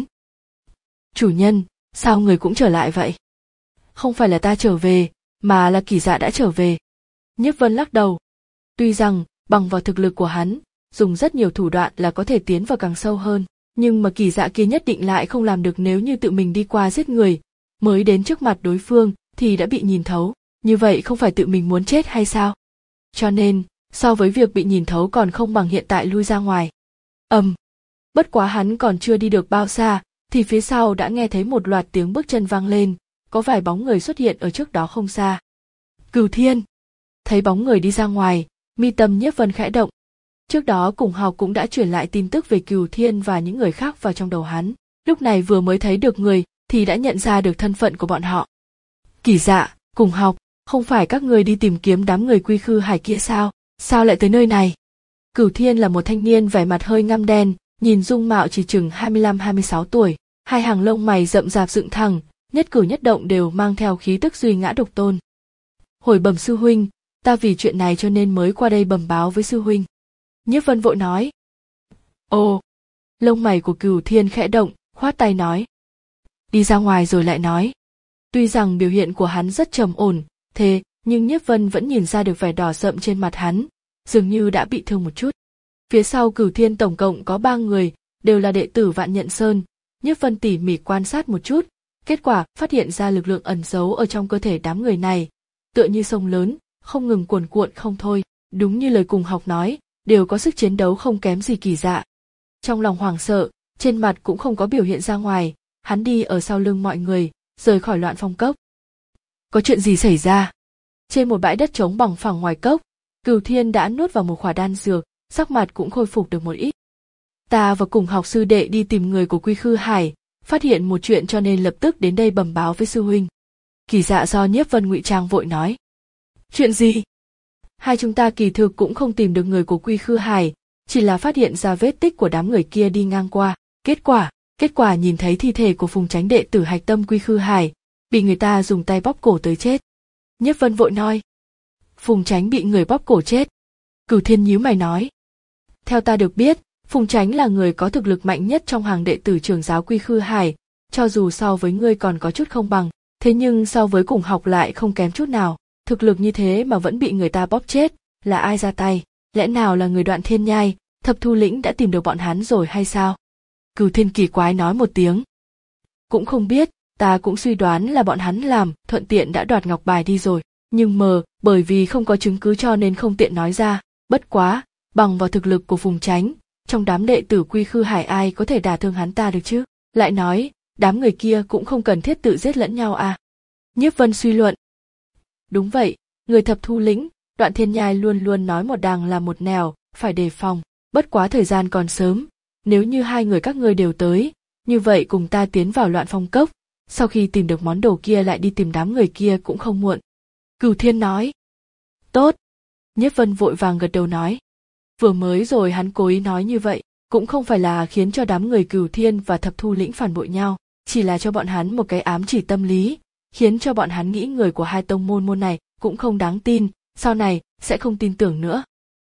Chủ nhân, sao người cũng trở lại vậy? Không phải là ta trở về, mà là Kỳ Dạ đã trở về. Nhiếp Vân lắc đầu. Tuy rằng, bằng vào thực lực của hắn, dùng rất nhiều thủ đoạn là có thể tiến vào càng sâu hơn, nhưng mà Kỳ Dạ kia nhất định lại không làm được nếu như tự mình đi qua giết người, mới đến trước mặt đối phương thì đã bị nhìn thấu, như vậy không phải tự mình muốn chết hay sao? Cho nên, so với việc bị nhìn thấu còn không bằng hiện tại lui ra ngoài. Ầm. Um, bất quá hắn còn chưa đi được bao xa, thì phía sau đã nghe thấy một loạt tiếng bước chân vang lên, có vài bóng người xuất hiện ở trước đó không xa. Cửu Thiên. Thấy bóng người đi ra ngoài, mi tâm Nhiếp Vân khẽ động. Trước đó Cùng Học cũng đã truyền lại tin tức về Cửu Thiên và những người khác vào trong đầu hắn, lúc này vừa mới thấy được người thì đã nhận ra được thân phận của bọn họ. Kỳ Dạ, Cùng Học, không phải các người đi tìm kiếm đám người Quy Khư Hải kia sao? Sao lại tới nơi này? Cửu Thiên là một thanh niên vẻ mặt hơi ngăm đen, nhìn dung mạo chỉ chừng hai mươi lăm hai mươi sáu tuổi, hai hàng lông mày rậm rạp dựng thẳng, nhất cử nhất động đều mang theo khí tức duy ngã độc tôn. Hồi bẩm sư huynh, ta vì chuyện này cho nên mới qua đây bẩm báo với sư huynh. Nhiếp Vân vội nói. Ồ, lông mày của Cửu Thiên khẽ động, khoát tay nói. Đi ra ngoài rồi lại nói. Tuy rằng biểu hiện của hắn rất trầm ổn, thế nhưng Nhiếp Vân vẫn nhìn ra được vẻ đỏ sậm trên mặt hắn, dường như đã bị thương một chút. Phía sau Cửu Thiên tổng cộng có ba người, đều là đệ tử Vạn Nhận Sơn. Nhiếp Vân tỉ mỉ quan sát một chút, kết quả phát hiện ra lực lượng ẩn giấu ở trong cơ thể đám người này, tựa như sông lớn, không ngừng cuồn cuộn không thôi, đúng như lời cùng học nói, đều có sức chiến đấu không kém gì Kỳ Dạ. Trong lòng hoảng sợ, trên mặt cũng không có biểu hiện ra ngoài, hắn đi ở sau lưng mọi người, rời khỏi Loạn Phong cốc. Có chuyện gì xảy ra? Trên một bãi đất trống bằng phẳng ngoài cốc, Cửu Thiên đã nuốt vào một khỏa đan dược, sắc mặt cũng khôi phục được một ít. Ta và cùng học sư đệ đi tìm người của Quy Khư Hải, phát hiện một chuyện cho nên lập tức đến đây bẩm báo với sư huynh. Kỳ Dạ do Nhiếp Vân ngụy trang vội nói. Chuyện gì? Hai chúng ta kỳ thực cũng không tìm được người của Quy Khư Hải, chỉ là phát hiện ra vết tích của đám người kia đi ngang qua. Kết quả, kết quả nhìn thấy thi thể của Phùng Chánh đệ tử hạch tâm Quy Khư Hải, bị người ta dùng tay bóp cổ tới chết. Nhiếp Vân vội nói. Phùng Chánh bị người bóp cổ chết. Cửu Thiên nhíu mày nói. Theo ta được biết, Phùng Chánh là người có thực lực mạnh nhất trong hàng đệ tử trưởng giáo Quy Khư Hải, cho dù so với ngươi còn có chút không bằng, thế nhưng so với cùng học lại không kém chút nào. Thực lực như thế mà vẫn bị người ta bóp chết, là ai ra tay? Lẽ nào là người Đoạn Thiên Nhai, Thập Thu Lĩnh đã tìm được bọn hắn rồi hay sao? Cửu Thiên kỳ quái nói một tiếng. Cũng không biết, ta cũng suy đoán là bọn hắn làm, thuận tiện đã đoạt ngọc bài đi rồi, nhưng mờ, bởi vì không có chứng cứ cho nên không tiện nói ra. Bất quá, bằng vào thực lực của Phùng Chánh, trong đám đệ tử Quy Khư Hải ai có thể đả thương hắn ta được chứ? Lại nói, đám người kia cũng không cần thiết tự giết lẫn nhau à? Nhiếp Vân suy luận. Đúng vậy, người Thập Thu Lĩnh, Đoạn Thiên Nhai luôn luôn nói một đằng là một nẻo, phải đề phòng. Bất quá thời gian còn sớm, nếu như hai người các ngươi đều tới, như vậy cùng ta tiến vào Loạn Phong cốc, sau khi tìm được món đồ kia lại đi tìm đám người kia cũng không muộn. Cửu Thiên nói. Tốt. Nhiếp Vân vội vàng gật đầu nói. Vừa mới rồi hắn cố ý nói như vậy, cũng không phải là khiến cho đám người Cửu Thiên và Thập Thu Lĩnh phản bội nhau, chỉ là cho bọn hắn một cái ám chỉ tâm lý, khiến cho bọn hắn nghĩ người của hai tông môn môn này cũng không đáng tin, sau này sẽ không tin tưởng nữa.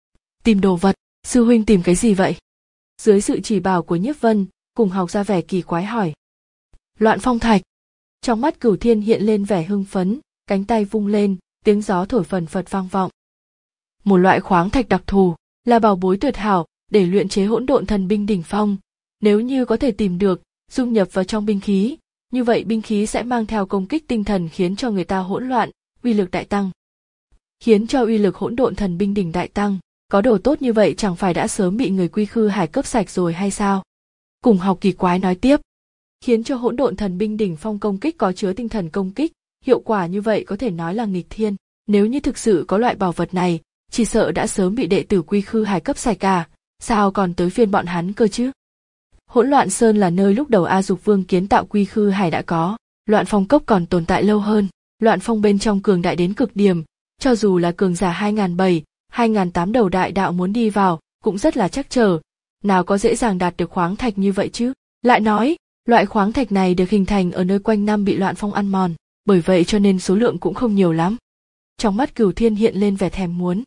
Tìm đồ vật, sư huynh tìm cái gì vậy? Dưới sự chỉ bảo của Nhiếp Vân, cùng học ra vẻ kỳ quái hỏi. Loạn Phong thạch. Trong mắt Cửu Thiên hiện lên vẻ hưng phấn, cánh tay vung lên, tiếng gió thổi phần phật vang vọng. Một loại khoáng thạch đặc thù, là bảo bối tuyệt hảo để luyện chế hỗn độn thần binh đỉnh phong. Nếu như có thể tìm được, dung nhập vào trong binh khí, như vậy binh khí sẽ mang theo công kích tinh thần khiến cho người ta hỗn loạn, uy lực đại tăng. Khiến cho uy lực hỗn độn thần binh đỉnh đại tăng, có đồ tốt như vậy chẳng phải đã sớm bị người Quy Khư Hải cướp sạch rồi hay sao? Cùng học kỳ quái nói tiếp. Khiến cho hỗn độn thần binh đỉnh phong công kích có chứa tinh thần công kích, hiệu quả như vậy có thể nói là nghịch thiên. Nếu như thực sự có loại bảo vật này, chỉ sợ đã sớm bị đệ tử Quy Khư Hải cấp sạch cả, sao còn tới phiên bọn hắn cơ chứ? Hỗn Loạn Sơn là nơi lúc đầu A Dục Vương kiến tạo Quy Khư Hải đã có, Loạn Phong cốc còn tồn tại lâu hơn, Loạn Phong bên trong cường đại đến cực điểm, cho dù là cường giả hai nghìn bảy, hai nghìn tám đầu đại đạo muốn đi vào, cũng rất là trắc trở, nào có dễ dàng đạt được khoáng thạch như vậy chứ? Lại nói, loại khoáng thạch này được hình thành ở nơi quanh năm bị Loạn Phong ăn mòn, bởi vậy cho nên số lượng cũng không nhiều lắm. Trong mắt Cửu Thiên hiện lên vẻ thèm muốn.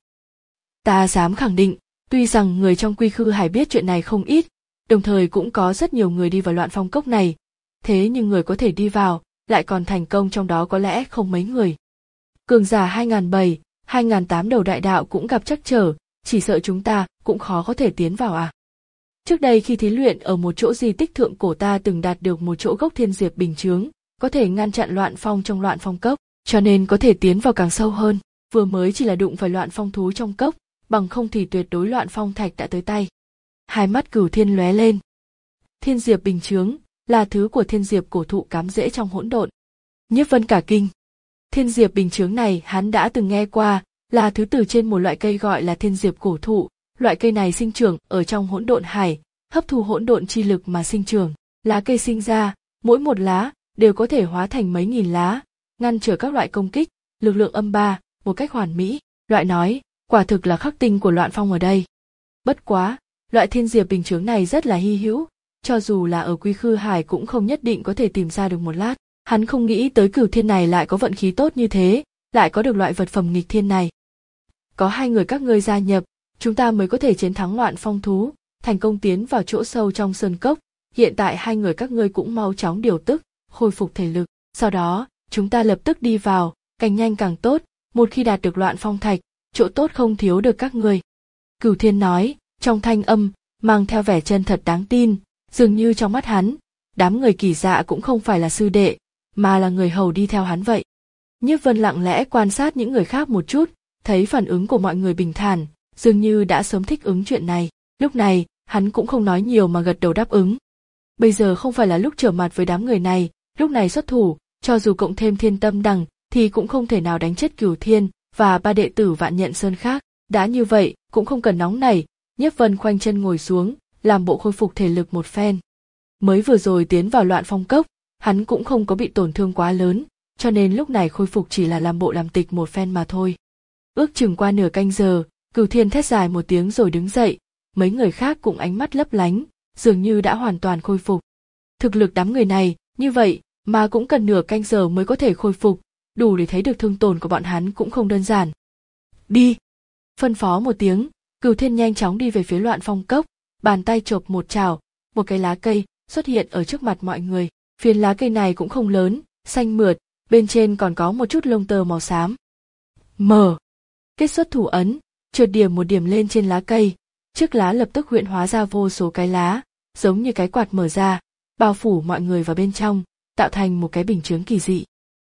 Ta dám khẳng định, tuy rằng người trong Quy Khư Hải biết chuyện này không ít, đồng thời cũng có rất nhiều người đi vào Loạn Phong cốc này, thế nhưng người có thể đi vào, lại còn thành công trong đó có lẽ không mấy người. Cường giả hai nghìn bảy, hai nghìn tám đầu đại đạo cũng gặp trắc trở, chỉ sợ chúng ta cũng khó có thể tiến vào à. Trước đây khi thí luyện ở một chỗ di tích thượng cổ ta từng đạt được một chỗ gốc thiên diệp bình chướng, có thể ngăn chặn Loạn Phong trong Loạn Phong cốc, cho nên có thể tiến vào càng sâu hơn, vừa mới chỉ là đụng phải Loạn Phong thú trong cốc, bằng không thì tuyệt đối Loạn Phong thạch đã tới tay. Hai mắt Cửu Thiên lóe lên. Thiên diệp bình chướng là thứ của thiên diệp cổ thụ cắm rễ trong hỗn độn. Nhiếp Vân cả kinh. Thiên diệp bình chướng này hắn đã từng nghe qua, là thứ từ trên một loại cây gọi là thiên diệp cổ thụ, loại cây này sinh trưởng ở trong hỗn độn hải, hấp thu hỗn độn chi lực mà sinh trưởng, lá cây sinh ra, mỗi một lá đều có thể hóa thành mấy nghìn lá, ngăn trở các loại công kích, lực lượng âm ba, một cách hoàn mỹ. Loại nói, quả thực là khắc tinh của Loạn Phong ở đây. Bất quá, loại thiên diệp bình chướng này rất là hy hữu, cho dù là ở Quy Khư Hải cũng không nhất định có thể tìm ra được một lát. Hắn không nghĩ tới Cửu Thiên này lại có vận khí tốt như thế, lại có được loại vật phẩm nghịch thiên này. Có hai người các ngươi gia nhập, chúng ta mới có thể chiến thắng loạn phong thú, thành công tiến vào chỗ sâu trong sơn cốc. Hiện tại hai người các ngươi cũng mau chóng điều tức, khôi phục thể lực. Sau đó, chúng ta lập tức đi vào, càng nhanh càng tốt, một khi đạt được loạn phong thạch, chỗ tốt không thiếu được các ngươi. Cửu Thiên nói, trong thanh âm, mang theo vẻ chân thật đáng tin, dường như trong mắt hắn, đám người Kỳ Dạ cũng không phải là sư đệ, mà là người hầu đi theo hắn vậy. Nhiếp Vân lặng lẽ quan sát những người khác một chút, thấy phản ứng của mọi người bình thản, dường như đã sớm thích ứng chuyện này. Lúc này, hắn cũng không nói nhiều mà gật đầu đáp ứng. Bây giờ không phải là lúc trở mặt với đám người này, lúc này xuất thủ, cho dù cộng thêm Thiên Tâm Đằng, thì cũng không thể nào đánh chết Cửu Thiên và ba đệ tử Vạn Nhận Sơn khác. Đã như vậy, cũng không cần nóng nảy. Nhiếp Vân khoanh chân ngồi xuống, làm bộ khôi phục thể lực một phen. Mới vừa rồi tiến vào loạn phong cốc, hắn cũng không có bị tổn thương quá lớn, cho nên lúc này khôi phục chỉ là làm bộ làm tịch một phen mà thôi. Ước chừng qua nửa canh giờ, Cửu Thiên thét dài một tiếng rồi đứng dậy, mấy người khác cũng ánh mắt lấp lánh, dường như đã hoàn toàn khôi phục. Thực lực đám người này, như vậy, mà cũng cần nửa canh giờ mới có thể khôi phục, đủ để thấy được thương tổn của bọn hắn cũng không đơn giản. Đi! Phân phó một tiếng, Cửu Thiên nhanh chóng đi về phía loạn phong cốc, bàn tay chộp một chảo, một cái lá cây xuất hiện ở trước mặt mọi người. Phiến lá cây này cũng không lớn, xanh mượt, bên trên còn có một chút lông tơ màu xám. Mở! Kết xuất thủ ấn, trượt điểm một điểm lên trên lá cây, chiếc lá lập tức huyễn hóa ra vô số cái lá, giống như cái quạt mở ra, bao phủ mọi người vào bên trong, tạo thành một cái bình chướng kỳ dị.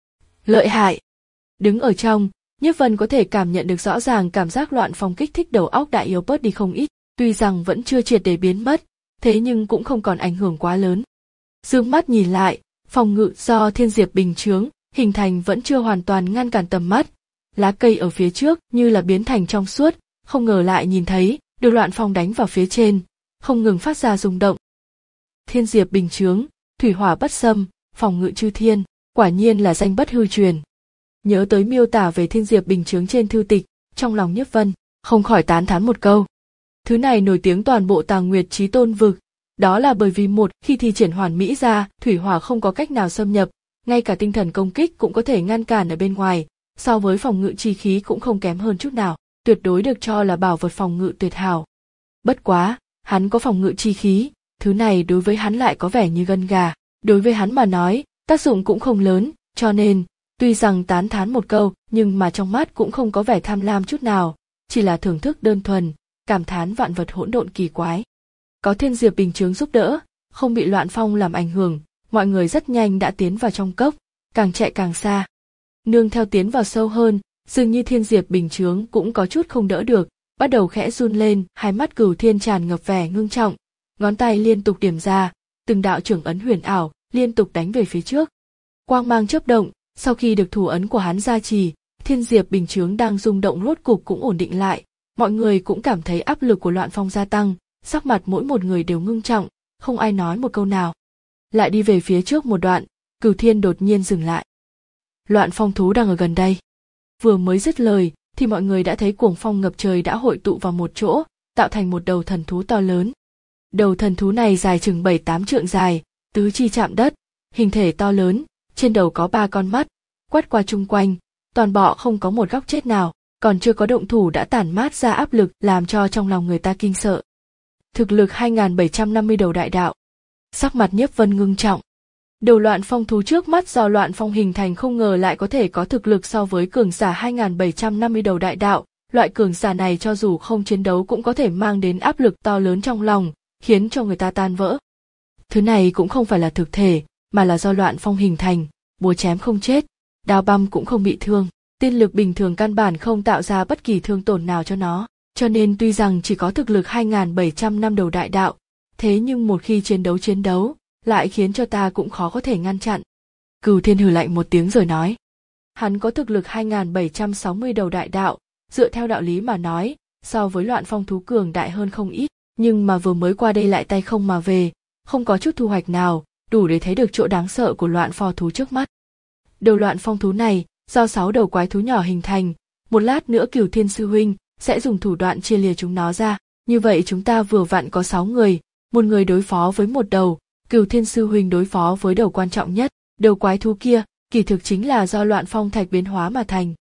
Lợi hại! Đứng ở trong, Nhiếp Vân có thể cảm nhận được rõ ràng cảm giác loạn phong kích thích đầu óc đã yếu bớt đi không ít, tuy rằng vẫn chưa triệt để biến mất, thế nhưng cũng không còn ảnh hưởng quá lớn. Dương mắt nhìn lại, phòng ngự do Thiên Diệp bình chướng hình thành vẫn chưa hoàn toàn ngăn cản tầm mắt, lá cây ở phía trước như là biến thành trong suốt, không ngờ lại nhìn thấy được loạn phong đánh vào phía trên, không ngừng phát ra rung động. Thiên Diệp bình chướng, thủy hỏa bất xâm, phòng ngự chư thiên, quả nhiên là danh bất hư truyền. Nhớ tới miêu tả về Thiên Diệp bình chướng trên thư tịch, trong lòng Nhiếp Vân không khỏi tán thán một câu. Thứ này nổi tiếng toàn bộ Tàng Nguyệt Chí Tôn vực, đó là bởi vì một khi thi triển hoàn mỹ ra, thủy hỏa không có cách nào xâm nhập, ngay cả tinh thần công kích cũng có thể ngăn cản ở bên ngoài, so với phòng ngự chi khí cũng không kém hơn chút nào, tuyệt đối được cho là bảo vật phòng ngự tuyệt hảo. Bất quá, hắn có phòng ngự chi khí, thứ này đối với hắn lại có vẻ như gân gà, đối với hắn mà nói, tác dụng cũng không lớn, cho nên, tuy rằng tán thán một câu, nhưng mà trong mắt cũng không có vẻ tham lam chút nào, chỉ là thưởng thức đơn thuần, cảm thán vạn vật hỗn độn kỳ quái. Có Thiên Diệp bình chướng giúp đỡ, không bị loạn phong làm ảnh hưởng, mọi người rất nhanh đã tiến vào trong cốc, càng chạy càng xa. Nương theo tiến vào sâu hơn, dường như Thiên Diệp bình chướng cũng có chút không đỡ được, bắt đầu khẽ run lên, hai mắt Cửu Thiên tràn ngập vẻ ngưng trọng, ngón tay liên tục điểm ra, từng đạo trưởng ấn huyền ảo liên tục đánh về phía trước. Quang mang chớp động, sau khi được thủ ấn của hắn gia trì, Thiên Diệp bình chướng đang rung động rốt cục cũng ổn định lại, mọi người cũng cảm thấy áp lực của loạn phong gia tăng, sắc mặt mỗi một người đều ngưng trọng, không ai nói một câu nào. Lại đi về phía trước một đoạn, Cửu Thiên đột nhiên dừng lại. Loạn phong thú đang ở gần đây. Vừa mới dứt lời, thì mọi người đã thấy cuồng phong ngập trời đã hội tụ vào một chỗ, tạo thành một đầu thần thú to lớn. Đầu thần thú này dài chừng bảy tám trượng dài, tứ chi chạm đất, hình thể to lớn, trên đầu có ba con mắt, quét qua chung quanh, toàn bọ không có một góc chết nào, còn chưa có động thủ đã tản mát ra áp lực làm cho trong lòng người ta kinh sợ. Thực lực hai nghìn bảy trăm năm mươi đầu đại đạo. Sắc mặt Nhiếp Vân ngưng trọng. Đầu loạn phong thú trước mắt do loạn phong hình thành không ngờ lại có thể có thực lực so với cường giả hai nghìn bảy trăm năm mươi đầu đại đạo, loại cường giả này cho dù không chiến đấu cũng có thể mang đến áp lực to lớn trong lòng, khiến cho người ta tan vỡ. Thứ này cũng không phải là thực thể, mà là do loạn phong hình thành, búa chém không chết, đao băm cũng không bị thương, tiên lực bình thường căn bản không tạo ra bất kỳ thương tổn nào cho nó, cho nên tuy rằng chỉ có thực lực hai nghìn bảy trăm năm đầu đại đạo, thế nhưng một khi chiến đấu chiến đấu, lại khiến cho ta cũng khó có thể ngăn chặn. Cửu Thiên hừ lạnh một tiếng rồi nói. Hắn có thực lực hai nghìn bảy trăm sáu mươi đầu đại đạo, dựa theo đạo lý mà nói, so với loạn phong thú cường đại hơn không ít, nhưng mà vừa mới qua đây lại tay không mà về, không có chút thu hoạch nào, đủ để thấy được chỗ đáng sợ của loạn phong thú trước mắt. Đầu loạn phong thú này, do sáu đầu quái thú nhỏ hình thành, một lát nữa Cửu Thiên sư huynh sẽ dùng thủ đoạn chia lìa chúng nó ra, như vậy chúng ta vừa vặn có sáu người, một người đối phó với một đầu, Cửu Thiên sư huynh đối phó với đầu quan trọng nhất, đầu quái thú kia, kỳ thực chính là do loạn phong thạch biến hóa mà thành,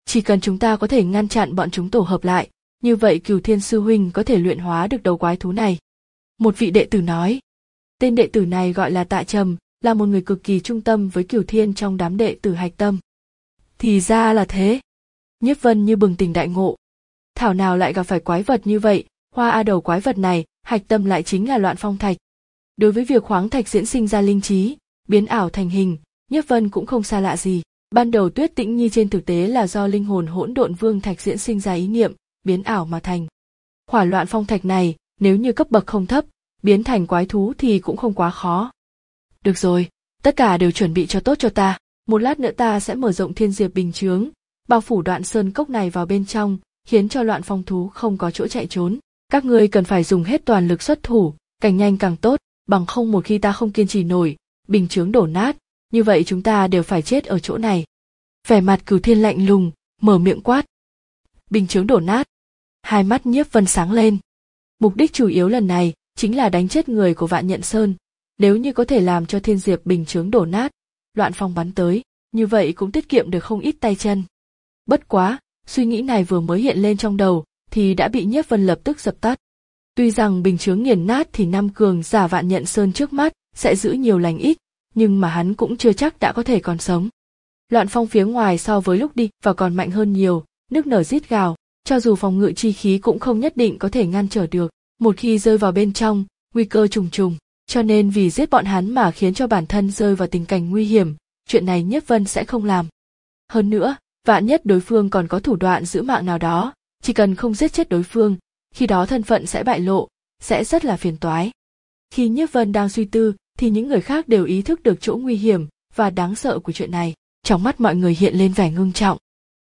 Chỉ cần chúng ta có thể ngăn chặn bọn chúng tổ hợp lại, như vậy Cửu Thiên sư huynh có thể luyện hóa được đầu quái thú này. Một vị đệ tử nói. Tên đệ tử này gọi là Tạ Trầm, là một người cực kỳ trung tâm với Cửu Thiên trong đám đệ tử hạch tâm. Thì ra là thế. Nhiếp Vân như bừng tỉnh đại ngộ. Thảo nào lại gặp phải quái vật như vậy, hoa a đầu quái vật này, hạch tâm lại chính là Loạn Phong Thạch. Đối với việc khoáng thạch diễn sinh ra linh trí, biến ảo thành hình, Nhiếp Vân cũng không xa lạ gì. Ban đầu Tuyết Tĩnh Nhi trên thực tế là do linh hồn hỗn độn vương thạch diễn sinh ra ý niệm, biến ảo mà thành. Hỏa Loạn Phong Thạch này, nếu như cấp bậc không thấp, biến thành quái thú thì cũng không quá khó. Được rồi, tất cả đều chuẩn bị cho tốt cho ta, một lát nữa ta sẽ mở rộng Thiên Diệp Bình Chướng, bao phủ đoạn sơn cốc này vào bên trong, khiến cho Loạn Phong thú không có chỗ chạy trốn. Các ngươi cần phải dùng hết toàn lực xuất thủ, càng nhanh càng tốt, bằng không một khi ta không kiên trì nổi, bình chướng đổ nát, như vậy chúng ta đều phải chết ở chỗ này. Vẻ mặt Cửu Thiên lạnh lùng, mở miệng quát. Bình chướng đổ nát. Hai mắt Nhiếp Vân sáng lên. Mục đích chủ yếu lần này chính là đánh chết người của Vạn Nhận Sơn. Nếu như có thể làm cho Thiên Diệp Bình chướng đổ nát, Loạn Phong bắn tới, như vậy cũng tiết kiệm được không ít tay chân. Bất quá, suy nghĩ này vừa mới hiện lên trong đầu, thì đã bị Nhiếp Vân lập tức dập tắt. Tuy rằng bình chướng nghiền nát thì năm cường giả Vạn Nhận Sơn trước mắt sẽ giữ nhiều lành ít, nhưng mà hắn cũng chưa chắc đã có thể còn sống. Loạn Phong phía ngoài so với lúc đi vào còn mạnh hơn nhiều, nức nở rít gào, cho dù phòng ngự chi khí cũng không nhất định có thể ngăn trở được, một khi rơi vào bên trong, nguy cơ trùng trùng, cho nên vì giết bọn hắn mà khiến cho bản thân rơi vào tình cảnh nguy hiểm, chuyện này Nhiếp Vân sẽ không làm. Hơn nữa, vạn nhất đối phương còn có thủ đoạn giữ mạng nào đó, chỉ cần không giết chết đối phương, khi đó thân phận sẽ bại lộ, sẽ rất là phiền toái. Khi Nhiếp Vân đang suy tư, thì những người khác đều ý thức được chỗ nguy hiểm và đáng sợ của chuyện này, trong mắt mọi người hiện lên vẻ ngưng trọng.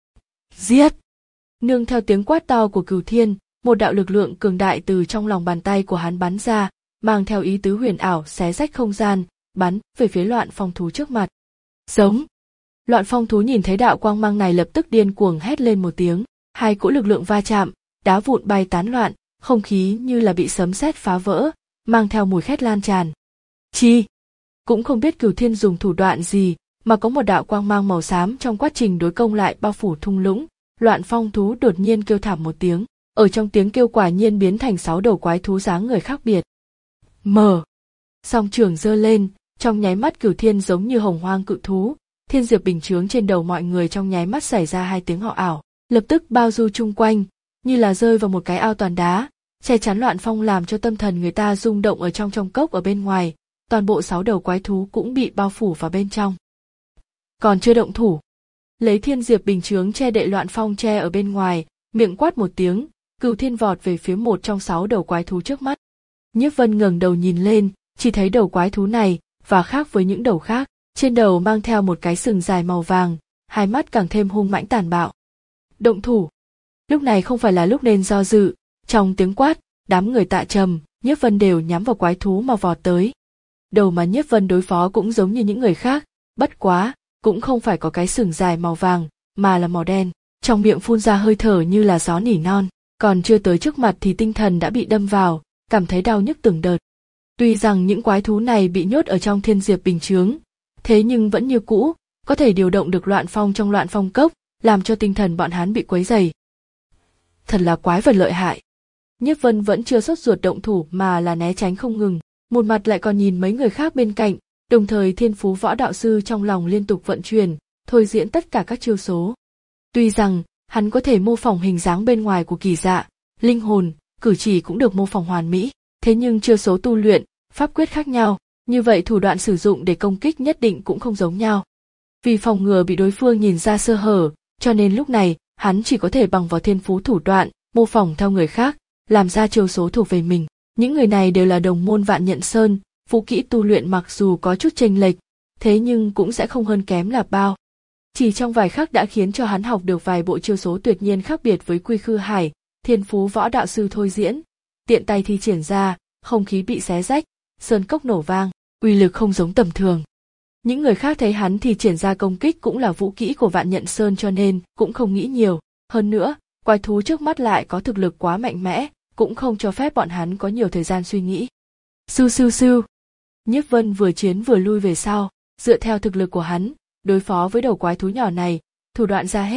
Giết! Nương theo tiếng quát to của Cửu Thiên, một đạo lực lượng cường đại từ trong lòng bàn tay của hắn bắn ra, mang theo ý tứ huyền ảo xé rách không gian, bắn về phía Loạn Phong thú trước mặt. Giống! Loạn Phong thú nhìn thấy đạo quang mang này lập tức điên cuồng hét lên một tiếng, hai cỗ lực lượng va chạm, đá vụn bay tán loạn, không khí như là bị sấm sét phá vỡ, mang theo mùi khét lan tràn. Chi! Cũng không biết Cửu Thiên dùng thủ đoạn gì, mà có một đạo quang mang màu xám trong quá trình đối công lại bao phủ thung lũng, Loạn Phong thú đột nhiên kêu thảm một tiếng, ở trong tiếng kêu quả nhiên biến thành sáu đầu quái thú dáng người khác biệt. Mở! Song trường giơ lên, trong nháy mắt Cửu Thiên giống như hồng hoang cự thú, Thiên Diệp Bình chướng trên đầu mọi người trong nháy mắt xảy ra hai tiếng họ ảo, lập tức bao du chung quanh, như là rơi vào một cái ao toàn đá, che chắn Loạn Phong làm cho tâm thần người ta rung động ở trong trong cốc ở bên ngoài, toàn bộ sáu đầu quái thú cũng bị bao phủ vào bên trong. Còn chưa động thủ, lấy Thiên Diệp Bình chướng che đậy Loạn Phong che ở bên ngoài, miệng quát một tiếng, Cửu Thiên vọt về phía một trong sáu đầu quái thú trước mắt. Nhiếp Vân ngẩng đầu nhìn lên, chỉ thấy đầu quái thú này và khác với những đầu khác, trên đầu mang theo một cái sừng dài màu vàng, hai mắt càng thêm hung mãnh tàn bạo. Động thủ. Lúc này không phải là lúc nên do dự, trong tiếng quát, đám người Tạ Trầm, Nhiếp Vân đều nhắm vào quái thú mà vọt tới. Đầu mà Nhiếp Vân đối phó cũng giống như những người khác, bất quá, cũng không phải có cái sừng dài màu vàng, mà là màu đen, trong miệng phun ra hơi thở như là gió nỉ non, còn chưa tới trước mặt thì tinh thần đã bị đâm vào, cảm thấy đau nhức từng đợt. Tuy rằng những quái thú này bị nhốt ở trong Thiên Diệp Bình chướng, thế nhưng vẫn như cũ, có thể điều động được Loạn Phong trong Loạn Phong cốc, làm cho tinh thần bọn hắn bị quấy rầy. Thật là quái vật lợi hại. Nhiếp Vân vẫn chưa sốt ruột động thủ mà là né tránh không ngừng, một mặt lại còn nhìn mấy người khác bên cạnh, đồng thời Thiên Phú Võ đạo sư trong lòng liên tục vận chuyển, thôi diễn tất cả các chiêu số. Tuy rằng, hắn có thể mô phỏng hình dáng bên ngoài của Kỳ Dạ, linh hồn, cử chỉ cũng được mô phỏng hoàn mỹ, thế nhưng chiêu số tu luyện, pháp quyết khác nhau, như vậy thủ đoạn sử dụng để công kích nhất định cũng không giống nhau. Vì phòng ngừa bị đối phương nhìn ra sơ hở, cho nên lúc này, hắn chỉ có thể bằng vào thiên phú thủ đoạn, mô phỏng theo người khác, làm ra chiêu số thuộc về mình. Những người này đều là đồng môn Vạn Nhận Sơn, vũ kỹ tu luyện mặc dù có chút chênh lệch, thế nhưng cũng sẽ không hơn kém là bao. Chỉ trong vài khắc đã khiến cho hắn học được vài bộ chiêu số tuyệt nhiên khác biệt với Quy Khư Hải, Thiên Phú Võ đạo sư thôi diễn, tiện tay thi triển ra, không khí bị xé rách, sơn cốc nổ vang, uy lực không giống tầm thường. Những người khác thấy hắn thì triển ra công kích cũng là vũ kỹ của Vạn Nhận Sơn cho nên cũng không nghĩ nhiều. Hơn nữa, quái thú trước mắt lại có thực lực quá mạnh mẽ, cũng không cho phép bọn hắn có nhiều thời gian suy nghĩ. Sưu sưu sưu. Nhiếp Vân vừa chiến vừa lui về sau, dựa theo thực lực của hắn, đối phó với đầu quái thú nhỏ này, thủ đoạn ra hết,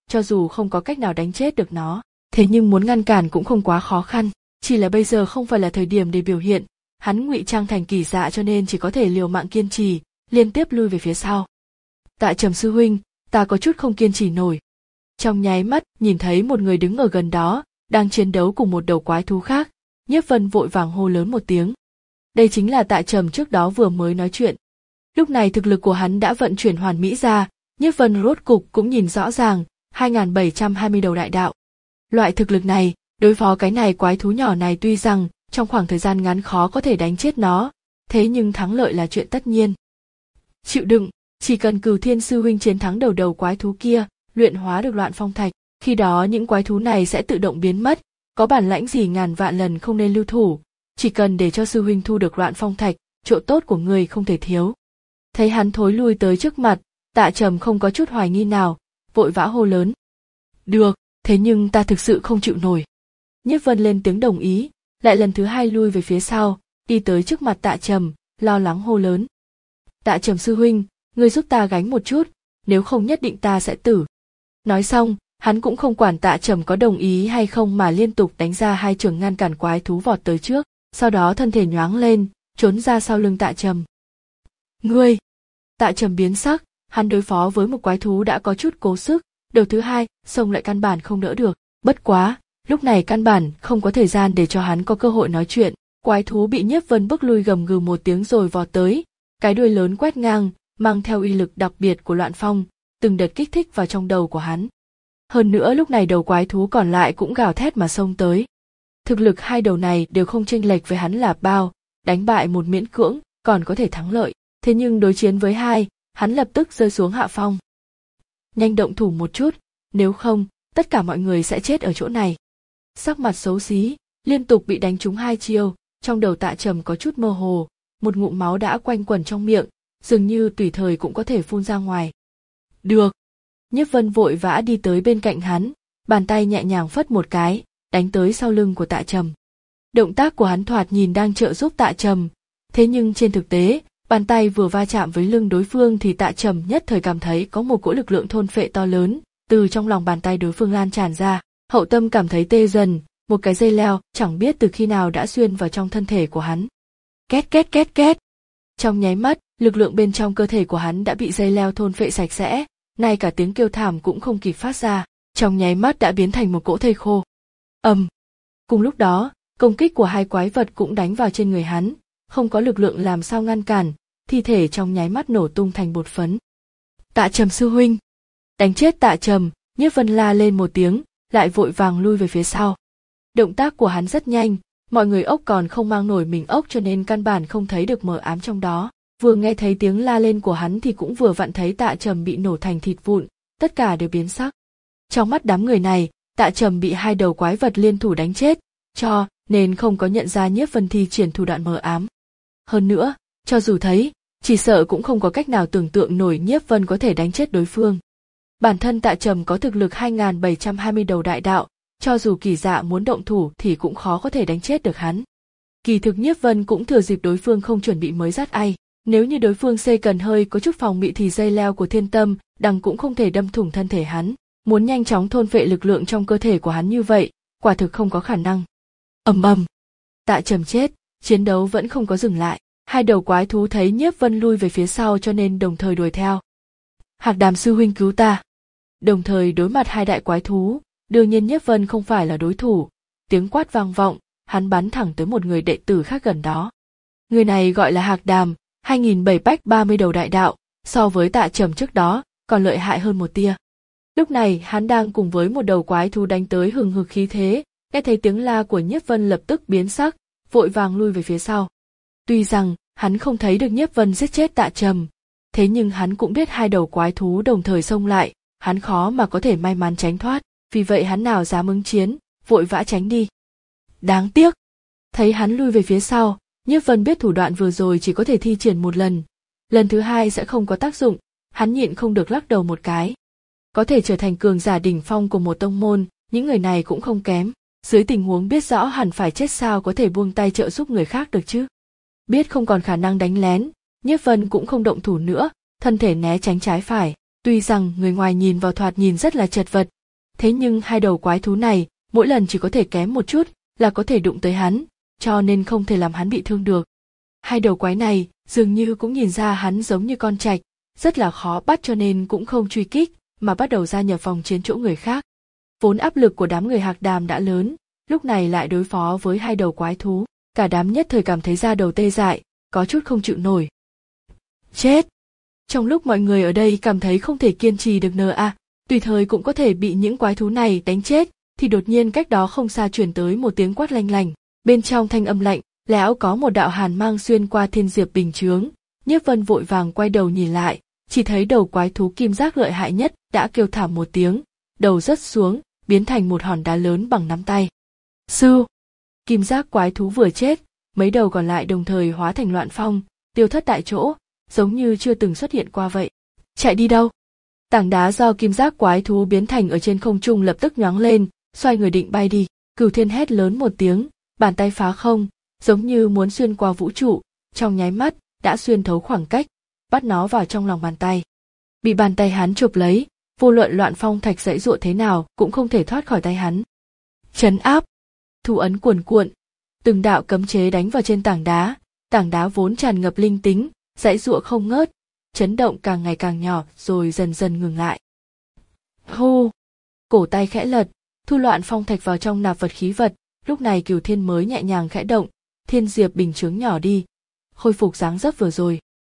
cho dù không có cách nào đánh chết được nó, thế nhưng muốn ngăn cản cũng không quá khó khăn, chỉ là bây giờ không phải là thời điểm để biểu hiện, hắn ngụy trang thành kỳ dạ cho nên chỉ có thể liều mạng kiên trì, liên tiếp lui về phía sau. Tạ Trầm sư huynh, ta có chút không kiên trì nổi. Trong nháy mắt, nhìn thấy một người đứng ở gần đó, đang chiến đấu cùng một đầu quái thú khác, Nhiếp Vân vội vàng hô lớn một tiếng. Đây chính là Tạ Trầm trước đó vừa mới nói chuyện. Lúc này thực lực của hắn đã vận chuyển hoàn mỹ ra, Nhiếp Vân rốt cục cũng nhìn rõ ràng, hai nghìn bảy trăm hai mươi đầu đại đạo. Loại thực lực này, đối phó cái này quái thú nhỏ này tuy rằng trong khoảng thời gian ngắn khó có thể đánh chết nó, thế nhưng thắng lợi là chuyện tất nhiên. Chịu đựng, chỉ cần Cửu Thiên sư huynh chiến thắng đầu đầu quái thú kia, luyện hóa được Loạn Phong Thạch, khi đó những quái thú này sẽ tự động biến mất, có bản lãnh gì ngàn vạn lần không nên lưu thủ, chỉ cần để cho sư huynh thu được Loạn Phong Thạch, chỗ tốt của người không thể thiếu. Thấy hắn thối lui tới trước mặt, Tạ Trầm không có chút hoài nghi nào, vội vã hô lớn. Được, thế nhưng ta thực sự không chịu nổi. Nhiếp Vân lên tiếng đồng ý, lại lần thứ hai lui về phía sau, đi tới trước mặt Tạ Trầm, lo lắng hô lớn. Tạ Trầm sư huynh, ngươi giúp ta gánh một chút, nếu không nhất định ta sẽ tử. Nói xong, hắn cũng không quản Tạ Trầm có đồng ý hay không mà liên tục đánh ra hai chưởng ngăn cản quái thú vọt tới trước, sau đó thân thể nhoáng lên, trốn ra sau lưng Tạ Trầm. Ngươi! Tạ Trầm biến sắc, hắn đối phó với một quái thú đã có chút cố sức, đầu thứ hai, xông lại căn bản không đỡ được, bất quá, lúc này căn bản không có thời gian để cho hắn có cơ hội nói chuyện, quái thú bị Nhiếp Vân bức lui gầm gừ một tiếng rồi vọt tới, cái đuôi lớn quét ngang, mang theo uy lực đặc biệt của Loạn Phong, từng đợt kích thích vào trong đầu của hắn. Hơn nữa lúc này đầu quái thú còn lại cũng gào thét mà xông tới. Thực lực hai đầu này đều không chênh lệch với hắn là bao, đánh bại một miễn cưỡng, còn có thể thắng lợi, thế nhưng đối chiến với hai, hắn lập tức rơi xuống hạ phong. Nhanh động thủ một chút, nếu không, tất cả mọi người sẽ chết ở chỗ này. Sắc mặt xấu xí, liên tục bị đánh trúng hai chiêu, trong đầu Tạ Trầm có chút mơ hồ, một ngụm máu đã quanh quẩn trong miệng, dường như tùy thời cũng có thể phun ra ngoài. Được. Nhiếp Vân vội vã đi tới bên cạnh hắn, bàn tay nhẹ nhàng phất một cái, đánh tới sau lưng của Tạ Trầm. Động tác của hắn thoạt nhìn đang trợ giúp Tạ Trầm, thế nhưng trên thực tế, bàn tay vừa va chạm với lưng đối phương thì Tạ Trầm nhất thời cảm thấy có một cỗ lực lượng thôn phệ to lớn, từ trong lòng bàn tay đối phương lan tràn ra, hậu tâm cảm thấy tê dần, một cái dây leo chẳng biết từ khi nào đã xuyên vào trong thân thể của hắn. Két két két két. Trong nháy mắt, lực lượng bên trong cơ thể của hắn đã bị dây leo thôn phệ sạch sẽ, ngay cả tiếng kêu thảm cũng không kịp phát ra, trong nháy mắt đã biến thành một cỗ thây khô. Ầm. Cùng lúc đó, công kích của hai quái vật cũng đánh vào trên người hắn, không có lực lượng làm sao ngăn cản, thi thể trong nháy mắt nổ tung thành bột phấn. Tạ Trầm sư huynh. Đánh chết Tạ Trầm, Nhiếp Vân la lên một tiếng, lại vội vàng lui về phía sau. Động tác của hắn rất nhanh, mọi người ốc còn không mang nổi mình ốc cho nên căn bản không thấy được mờ ám trong đó. Vừa nghe thấy tiếng la lên của hắn thì cũng vừa vặn thấy Tạ Trầm bị nổ thành thịt vụn, tất cả đều biến sắc. Trong mắt đám người này, Tạ Trầm bị hai đầu quái vật liên thủ đánh chết, cho nên không có nhận ra Nhiếp Vân thi triển thủ đoạn mờ ám. Hơn nữa, cho dù thấy, chỉ sợ cũng không có cách nào tưởng tượng nổi Nhiếp Vân có thể đánh chết đối phương. Bản thân Tạ Trầm có thực lực hai nghìn bảy trăm hai mươi đầu đại đạo, cho dù Kỳ Dạ muốn động thủ thì cũng khó có thể đánh chết được hắn. Kỳ thực Nhiếp Vân cũng thừa dịp đối phương không chuẩn bị mới dắt ai, nếu như đối phương xây cần hơi có chút phòng bị thì dây leo của Thiên Tâm Đằng cũng không thể đâm thủng thân thể hắn, muốn nhanh chóng thôn phệ lực lượng trong cơ thể của hắn như vậy, quả thực không có khả năng. Ầm ầm. Tạ Trầm chết, chiến đấu vẫn không có dừng lại, hai đầu quái thú thấy Nhiếp Vân lui về phía sau cho nên đồng thời đuổi theo. Hạc Đàm sư huynh cứu ta. Đồng thời đối mặt hai đại quái thú, đương nhiên Nhiếp Vân không phải là đối thủ, tiếng quát vang vọng, hắn bắn thẳng tới một người đệ tử khác gần đó. Người này gọi là Hạc Đàm, hai nghìn bảy trăm ba mươi đầu đại đạo, so với Tạ Trầm trước đó, còn lợi hại hơn một tia. Lúc này hắn đang cùng với một đầu quái thú đánh tới hừng hực khí thế, nghe thấy tiếng la của Nhiếp Vân lập tức biến sắc, vội vàng lui về phía sau. Tuy rằng hắn không thấy được Nhiếp Vân giết chết Tạ Trầm, thế nhưng hắn cũng biết hai đầu quái thú đồng thời xông lại, hắn khó mà có thể may mắn tránh thoát, vì vậy hắn nào dám ứng chiến, vội vã tránh đi. Đáng tiếc, thấy hắn lui về phía sau, Nhiếp Vân biết thủ đoạn vừa rồi chỉ có thể thi triển một lần, lần thứ hai sẽ không có tác dụng, hắn nhịn không được lắc đầu một cái. Có thể trở thành cường giả đỉnh phong của một tông môn, những người này cũng không kém, dưới tình huống biết rõ hẳn phải chết sao có thể buông tay trợ giúp người khác được chứ. Biết không còn khả năng đánh lén, Nhiếp Vân cũng không động thủ nữa, thân thể né tránh trái phải, tuy rằng người ngoài nhìn vào thoạt nhìn rất là chật vật, Thế nhưng hai đầu quái thú này mỗi lần chỉ có thể kém một chút là có thể đụng tới hắn, cho nên không thể làm hắn bị thương được. Hai đầu quái này dường như cũng nhìn ra hắn giống như con trạch, rất là khó bắt cho nên cũng không truy kích, mà bắt đầu gia nhập vòng chiến chỗ người khác. Vốn áp lực của đám người Hạc Đàm đã lớn, lúc này lại đối phó với hai đầu quái thú, cả đám nhất thời cảm thấy da đầu tê dại, có chút không chịu nổi. Chết! Trong lúc mọi người ở đây cảm thấy không thể kiên trì được nờ a, tùy thời cũng có thể bị những quái thú này đánh chết, thì đột nhiên cách đó không xa truyền tới một tiếng quát lanh lành, bên trong thanh âm lạnh, lẽo có một đạo hàn mang xuyên qua thiên diệp bình chướng. Nhiếp Vân vội vàng quay đầu nhìn lại, chỉ thấy đầu quái thú kim giác lợi hại nhất đã kêu thảm một tiếng, đầu rớt xuống, biến thành một hòn đá lớn bằng nắm tay. Sư! Kim giác quái thú vừa chết, mấy đầu còn lại đồng thời hóa thành loạn phong, tiêu thất tại chỗ, giống như chưa từng xuất hiện qua vậy. Chạy đi đâu? Tảng đá do kim giác quái thú biến thành ở trên không trung lập tức nhoáng lên, xoay người định bay đi. Cửu Thiên hét lớn một tiếng, bàn tay phá không, giống như muốn xuyên qua vũ trụ, trong nháy mắt đã xuyên thấu khoảng cách, bắt nó vào trong lòng bàn tay. Bị bàn tay hắn chụp lấy, vô luận loạn phong thạch giãy giụa thế nào cũng không thể thoát khỏi tay hắn. Trấn áp, thủ ấn cuồn cuộn, từng đạo cấm chế đánh vào trên tảng đá, tảng đá vốn tràn ngập linh tính, giãy giụa không ngớt, chấn động càng ngày càng nhỏ rồi dần dần ngừng lại. Hô, cổ tay khẽ lật, thu loạn phong thạch vào trong nạp vật khí vật, lúc này Cửu Thiên mới nhẹ nhàng khẽ động, thiên diệp bình chướng nhỏ đi, khôi phục dáng dấp vừa rồi.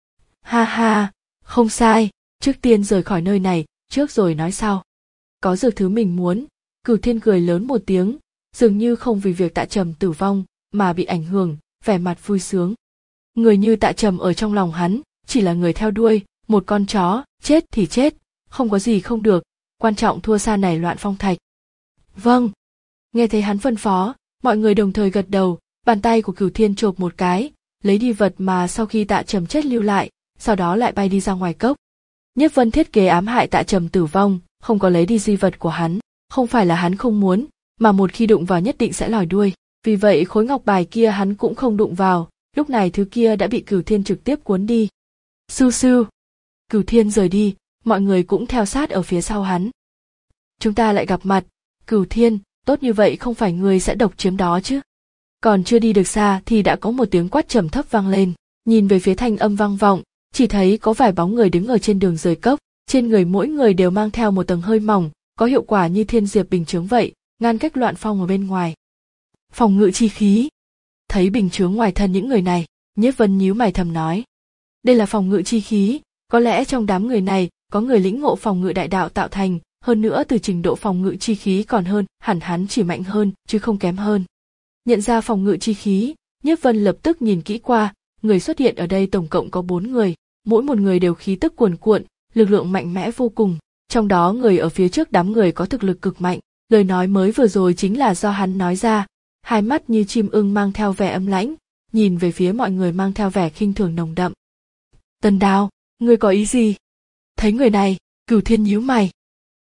Ha ha, không sai, trước tiên rời khỏi nơi này, trước rồi nói sau. Có được thứ mình muốn, Cửu Thiên cười lớn một tiếng, dường như không vì việc Tạ Trầm tử vong mà bị ảnh hưởng, vẻ mặt vui sướng. Người như Tạ Trầm ở trong lòng hắn, chỉ là người theo đuôi, một con chó, chết thì chết, không có gì không được, quan trọng thua xa này loạn phong thạch. Vâng. Nghe thấy hắn phân phó, mọi người đồng thời gật đầu, bàn tay của Cửu Thiên chộp một cái, lấy đi vật mà sau khi Tạ Trầm chết lưu lại, sau đó lại bay đi ra ngoài cốc. Nhiếp Vân thiết kế ám hại Tạ Trầm tử vong, không có lấy đi di vật của hắn, không phải là hắn không muốn, mà một khi đụng vào nhất định sẽ lòi đuôi, vì vậy khối ngọc bài kia hắn cũng không đụng vào, lúc này thứ kia đã bị Cửu Thiên trực tiếp cuốn đi. Sư sư! Cửu Thiên rời đi, mọi người cũng theo sát ở phía sau hắn. Chúng ta lại gặp mặt, Cửu Thiên, tốt như vậy không phải người sẽ độc chiếm đó chứ? Còn chưa đi được xa thì đã có một tiếng quát trầm thấp vang lên, nhìn về phía thanh âm vang vọng, chỉ thấy có vài bóng người đứng ở trên đường rời cốc, trên người mỗi người đều mang theo một tầng hơi mỏng, có hiệu quả như thiên diệp bình chướng vậy, ngăn cách loạn phong ở bên ngoài. Phòng ngự chi khí. Thấy bình chướng ngoài thân những người này, Nhiếp Vân nhíu mày thầm nói. Đây là phòng ngự chi khí, có lẽ trong đám người này có người lĩnh ngộ phòng ngự đại đạo tạo thành, hơn nữa từ trình độ phòng ngự chi khí còn hơn, hẳn hắn chỉ mạnh hơn, chứ không kém hơn. Nhận ra phòng ngự chi khí, Nhiếp Vân lập tức nhìn kỹ qua, người xuất hiện ở đây tổng cộng có bốn người, mỗi một người đều khí tức cuồn cuộn, lực lượng mạnh mẽ vô cùng, trong đó người ở phía trước đám người có thực lực cực mạnh, lời nói mới vừa rồi chính là do hắn nói ra, hai mắt như chim ưng mang theo vẻ âm lãnh, nhìn về phía mọi người mang theo vẻ khinh thường nồng đậm. Tần Đào, ngươi có ý gì? Thấy người này, Cửu Thiên nhíu mày.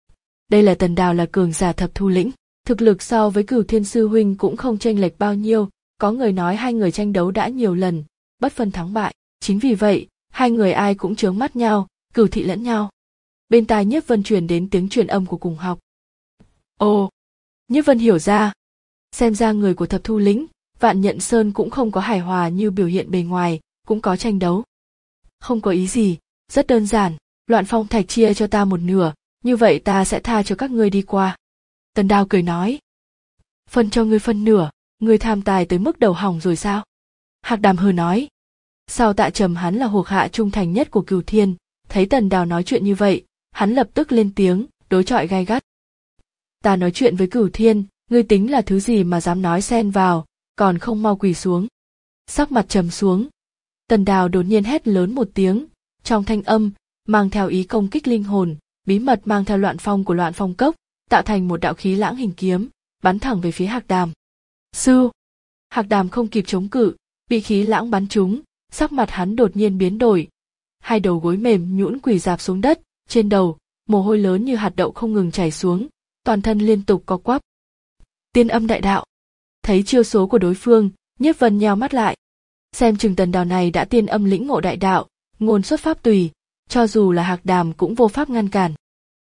Đây là Tần Đào là cường giả thập thu lĩnh, thực lực so với Cửu Thiên sư huynh cũng không chênh lệch bao nhiêu, có người nói hai người tranh đấu đã nhiều lần, bất phân thắng bại, chính vì vậy, hai người ai cũng chướng mắt nhau, cửu thị lẫn nhau. Bên tai Nhiếp Vân truyền đến tiếng truyền âm của cùng học. Ồ, Nhiếp Vân hiểu ra, xem ra người của thập thu lĩnh, Vạn Nhận Sơn cũng không có hài hòa như biểu hiện bề ngoài, cũng có tranh đấu. Không có ý gì, rất đơn giản, loạn phong thạch chia cho ta một nửa, như vậy ta sẽ tha cho các ngươi đi qua. Tần Đào cười nói. Phân cho ngươi phân nửa, ngươi tham tài tới mức đầu hỏng rồi sao? Hạc Đàm hừ nói. Sao Tạ Trầm hắn là thuộc hạ trung thành nhất của Cửu Thiên, thấy Tần Đào nói chuyện như vậy, hắn lập tức lên tiếng, đối chọi gay gắt. Ta nói chuyện với Cửu Thiên, ngươi tính là thứ gì mà dám nói xen vào, còn không mau quỳ xuống. Sắc mặt trầm xuống. Tần Đào đột nhiên hét lớn một tiếng, trong thanh âm, mang theo ý công kích linh hồn, bí mật mang theo loạn phong của loạn phong cốc, tạo thành một đạo khí lãng hình kiếm, bắn thẳng về phía Hạc Đàm. Sư! Hạc Đàm không kịp chống cự, bị khí lãng bắn trúng, sắc mặt hắn đột nhiên biến đổi. Hai đầu gối mềm nhũn quỳ rạp xuống đất, trên đầu, mồ hôi lớn như hạt đậu không ngừng chảy xuống, toàn thân liên tục co quắp. Tiên âm đại đạo. Thấy chiêu số của đối phương, Nhiếp Vân nheo mắt lại. Xem chừng Tần Đào này đã tiên âm lĩnh ngộ đại đạo, ngôn xuất pháp tùy, cho dù là Hạc Đàm cũng vô pháp ngăn cản.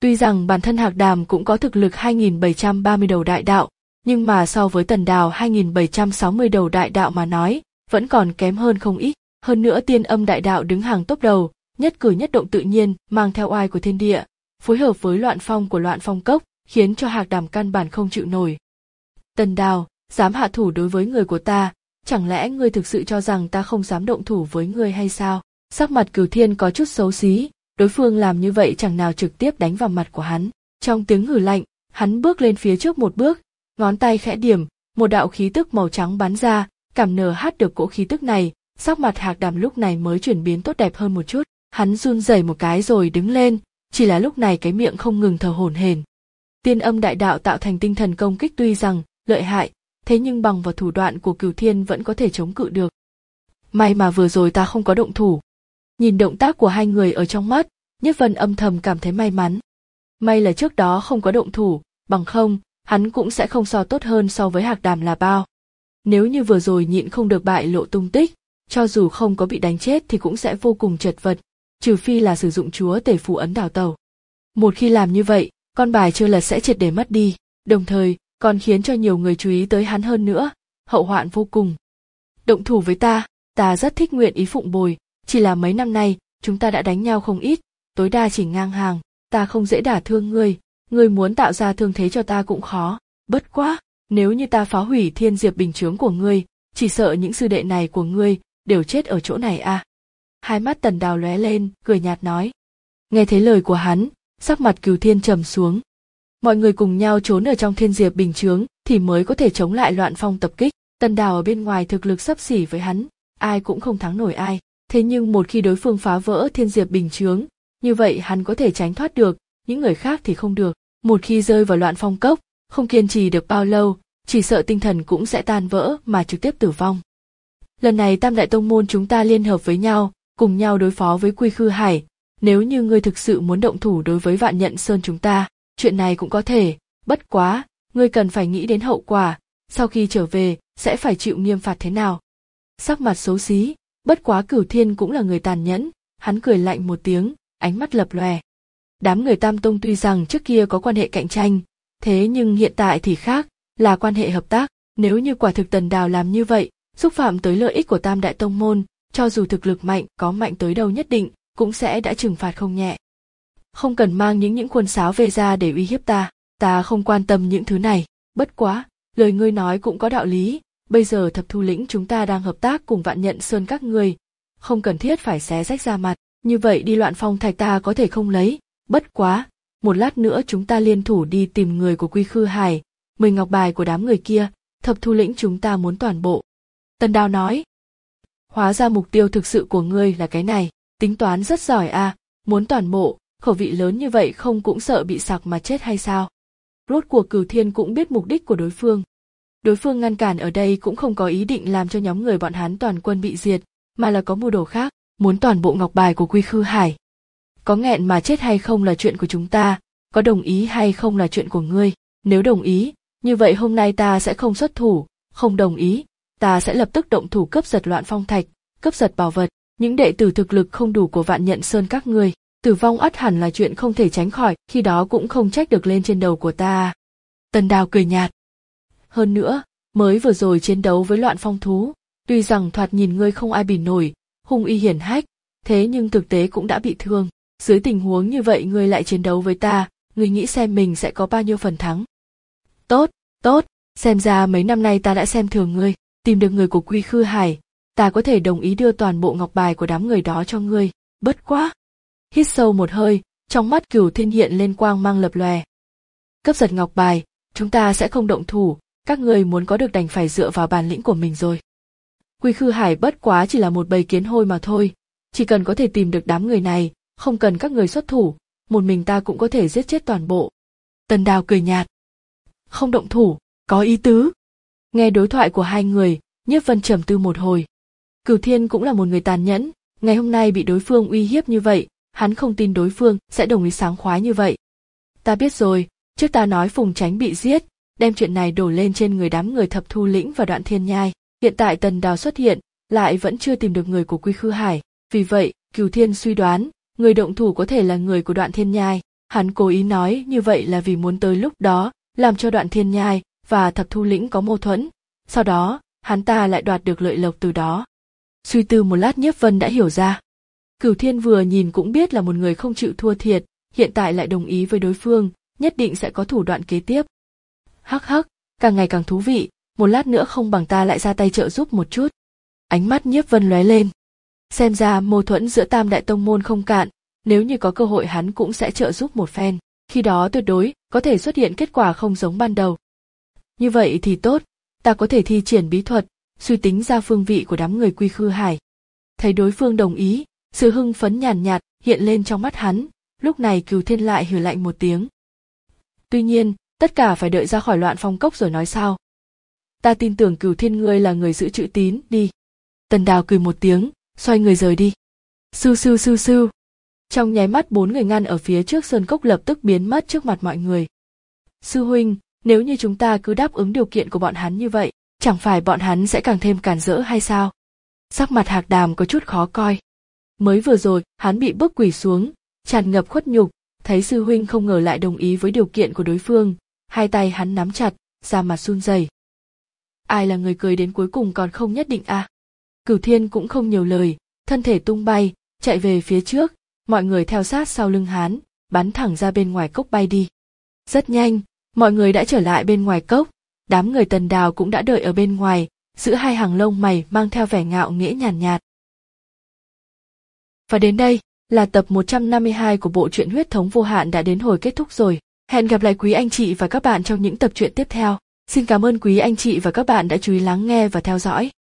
Tuy rằng bản thân Hạc Đàm cũng có thực lực hai nghìn bảy trăm ba mươi đầu đại đạo, nhưng mà so với Tần Đào hai nghìn bảy trăm sáu mươi đầu đại đạo mà nói, vẫn còn kém hơn không ít. Hơn nữa Tiên Âm đại đạo đứng hàng top đầu, nhất cử nhất động tự nhiên, mang theo oai của thiên địa, phối hợp với loạn phong của Loạn Phong Cốc, khiến cho Hạc Đàm căn bản không chịu nổi. Tần Đào, dám hạ thủ đối với người của ta, chẳng lẽ ngươi thực sự cho rằng ta không dám động thủ với ngươi hay sao? Sắc mặt Cửu Thiên có chút xấu xí, đối phương làm như vậy chẳng nào trực tiếp đánh vào mặt của hắn. Trong tiếng hừ lạnh, hắn bước lên phía trước một bước, ngón tay khẽ điểm, một đạo khí tức màu trắng bắn ra, cảm nờ hát được cỗ khí tức này, sắc mặt Hạc Đàm lúc này mới chuyển biến tốt đẹp hơn một chút. Hắn run rẩy một cái rồi đứng lên, chỉ là lúc này cái miệng không ngừng thở hổn hển. Tiên Âm đại đạo tạo thành tinh thần công kích tuy rằng lợi hại, thế nhưng bằng vào thủ đoạn của Cửu Thiên vẫn có thể chống cự được. May mà vừa rồi ta không có động thủ. Nhìn động tác của hai người ở trong mắt, Nhất Vân âm thầm cảm thấy may mắn. May là trước đó không có động thủ, bằng không, hắn cũng sẽ không so tốt hơn so với Hạc Đàm là bao. Nếu như vừa rồi nhịn không được bại lộ tung tích, cho dù không có bị đánh chết thì cũng sẽ vô cùng chật vật, trừ phi là sử dụng chúa tể phù ấn đào tẩu. Một khi làm như vậy, con bài chưa lật sẽ triệt để mất đi, đồng thời còn khiến cho nhiều người chú ý tới hắn hơn nữa, hậu hoạn vô cùng. Động thủ với ta, ta rất thích nguyện ý phụng bồi, chỉ là mấy năm nay chúng ta đã đánh nhau không ít, tối đa chỉ ngang hàng, ta không dễ đả thương ngươi, ngươi muốn tạo ra thương thế cho ta cũng khó, bất quá, nếu như ta phá hủy thiên diệp bình chướng của ngươi, chỉ sợ những sư đệ này của ngươi đều chết ở chỗ này à. Hai mắt Tần Đào lóe lên, cười nhạt nói. Nghe thấy lời của hắn, sắc mặt Cửu Thiên trầm xuống. Mọi người cùng nhau trốn ở trong thiên diệp bình chướng thì mới có thể chống lại Loạn Phong tập kích. Tần Đào ở bên ngoài thực lực xấp xỉ với hắn, ai cũng không thắng nổi ai. Thế nhưng một khi đối phương phá vỡ thiên diệp bình chướng, như vậy hắn có thể tránh thoát được, những người khác thì không được. Một khi rơi vào Loạn Phong cốc, không kiên trì được bao lâu, chỉ sợ tinh thần cũng sẽ tan vỡ mà trực tiếp tử vong. Lần này Tam đại tông môn chúng ta liên hợp với nhau, cùng nhau đối phó với Quy Khư Hải. Nếu như ngươi thực sự muốn động thủ đối với Vạn Nhận Sơn chúng ta, chuyện này cũng có thể, bất quá, ngươi cần phải nghĩ đến hậu quả, sau khi trở về, sẽ phải chịu nghiêm phạt thế nào. Sắc mặt xấu xí, bất quá Cửu Thiên cũng là người tàn nhẫn, hắn cười lạnh một tiếng, ánh mắt lập lòe. Đám người Tam Tông tuy rằng trước kia có quan hệ cạnh tranh, thế nhưng hiện tại thì khác, là quan hệ hợp tác. Nếu như quả thực Tần Đào làm như vậy, xúc phạm tới lợi ích của Tam đại tông môn, cho dù thực lực mạnh có mạnh tới đâu nhất định, cũng sẽ đã trừng phạt không nhẹ. Không cần mang những những khuôn sáo về ra để uy hiếp ta, ta không quan tâm những thứ này, bất quá, lời ngươi nói cũng có đạo lý, bây giờ Thập Thu Lĩnh chúng ta đang hợp tác cùng Vạn Nhận Sơn các ngươi, không cần thiết phải xé rách ra mặt, như vậy đi Loạn Phong thạch ta có thể không lấy, bất quá, một lát nữa chúng ta liên thủ đi tìm người của Quy Khư Hải, mười ngọc bài của đám người kia, Thập Thu Lĩnh chúng ta muốn toàn bộ. Tần Đào nói, hóa ra mục tiêu thực sự của ngươi là cái này, tính toán rất giỏi à, muốn toàn bộ, khẩu vị lớn như vậy không cũng sợ bị sặc mà chết hay sao? Rốt cuộc Cửu Thiên cũng biết mục đích của đối phương. Đối phương ngăn cản ở đây cũng không có ý định làm cho nhóm người bọn hắn toàn quân bị diệt, mà là có mưu đồ khác, muốn toàn bộ ngọc bài của Quy Khư Hải. Có nghẹn mà chết hay không là chuyện của chúng ta, có đồng ý hay không là chuyện của ngươi, nếu đồng ý, như vậy hôm nay ta sẽ không xuất thủ, không đồng ý, ta sẽ lập tức động thủ cướp giật Loạn Phong thạch, cướp giật bảo vật, những đệ tử thực lực không đủ của Vạn Nhận Sơn các ngươi, tử vong ắt hẳn là chuyện không thể tránh khỏi, khi đó cũng không trách được lên trên đầu của ta. Tần Đào cười nhạt. Hơn nữa, mới vừa rồi chiến đấu với Loạn Phong thú, tuy rằng thoạt nhìn ngươi không ai bì nổi, hung uy hiển hách, thế nhưng thực tế cũng đã bị thương. Dưới tình huống như vậy ngươi lại chiến đấu với ta, ngươi nghĩ xem mình sẽ có bao nhiêu phần thắng. Tốt, tốt, xem ra mấy năm nay ta đã xem thường ngươi, tìm được người của Quy Khư Hải, ta có thể đồng ý đưa toàn bộ ngọc bài của đám người đó cho ngươi, bất quá. Hít sâu một hơi, trong mắt Cửu Thiên hiện lên quang mang lập lòe. Cấp giật ngọc bài, chúng ta sẽ không động thủ, các người muốn có được đành phải dựa vào bản lĩnh của mình rồi. Quy Khư Hải bất quá chỉ là một bầy kiến hôi mà thôi, chỉ cần có thể tìm được đám người này, không cần các người xuất thủ, một mình ta cũng có thể giết chết toàn bộ. Tần Đào cười nhạt. Không động thủ, có ý tứ. Nghe đối thoại của hai người, Nhiếp Vân trầm tư một hồi. Cửu Thiên cũng là một người tàn nhẫn, ngày hôm nay bị đối phương uy hiếp như vậy, hắn không tin đối phương sẽ đồng ý sảng khoái như vậy. Ta biết rồi, trước ta nói Phùng Chánh bị giết, đem chuyện này đổ lên trên người đám người Thập Thu Lĩnh và Đoạn Thiên Nhai. Hiện tại Tần Đào xuất hiện, lại vẫn chưa tìm được người của Quy Khư Hải, vì vậy, Cửu Thiên suy đoán, người động thủ có thể là người của Đoạn Thiên Nhai. Hắn cố ý nói như vậy là vì muốn tới lúc đó làm cho Đoạn Thiên Nhai và Thập Thu Lĩnh có mâu thuẫn, sau đó hắn ta lại đoạt được lợi lộc từ đó. Suy tư một lát Nhiếp Vân đã hiểu ra. Cửu Thiên vừa nhìn cũng biết là một người không chịu thua thiệt, hiện tại lại đồng ý với đối phương, nhất định sẽ có thủ đoạn kế tiếp. Hắc hắc, càng ngày càng thú vị, một lát nữa không bằng ta lại ra tay trợ giúp một chút. Ánh mắt Nhiếp Vân lóe lên. Xem ra mâu thuẫn giữa Tam đại tông môn không cạn, nếu như có cơ hội hắn cũng sẽ trợ giúp một phen, khi đó tuyệt đối có thể xuất hiện kết quả không giống ban đầu. Như vậy thì tốt, ta có thể thi triển bí thuật, suy tính ra phương vị của đám người Quy Khư Hải. Thấy đối phương đồng ý, sự hưng phấn nhàn nhạt hiện lên trong mắt hắn, lúc này Cửu Thiên lại hừ lạnh một tiếng. Tuy nhiên, tất cả phải đợi ra khỏi Loạn Phong Cốc rồi nói sao. Ta tin tưởng Cửu Thiên ngươi là người giữ chữ tín, đi. Tần Đào cười một tiếng, xoay người rời đi. Sưu sưu sưu sưu. Trong nháy mắt bốn người ngăn ở phía trước sơn cốc lập tức biến mất trước mặt mọi người. Sư huynh, nếu như chúng ta cứ đáp ứng điều kiện của bọn hắn như vậy, chẳng phải bọn hắn sẽ càng thêm cản rỡ hay sao? Sắc mặt Hạc Đàm có chút khó coi. Mới vừa rồi, hắn bị bức quỳ xuống, tràn ngập khuất nhục, thấy sư huynh không ngờ lại đồng ý với điều kiện của đối phương, hai tay hắn nắm chặt, da mặt run rẩy. Ai là người cười đến cuối cùng còn không nhất định à? Cửu Thiên cũng không nhiều lời, thân thể tung bay, chạy về phía trước, mọi người theo sát sau lưng hắn, bắn thẳng ra bên ngoài cốc bay đi. Rất nhanh, mọi người đã trở lại bên ngoài cốc, đám người Tần Đào cũng đã đợi ở bên ngoài, giữ hai hàng lông mày mang theo vẻ ngạo nghễ nhàn nhạt, nhạt. Và đến đây là tập một trăm năm mươi hai của bộ truyện Huyết Thống Vô Hạn đã đến hồi kết thúc rồi. Hẹn gặp lại quý anh chị và các bạn trong những tập truyện tiếp theo. Xin cảm ơn quý anh chị và các bạn đã chú ý lắng nghe và theo dõi.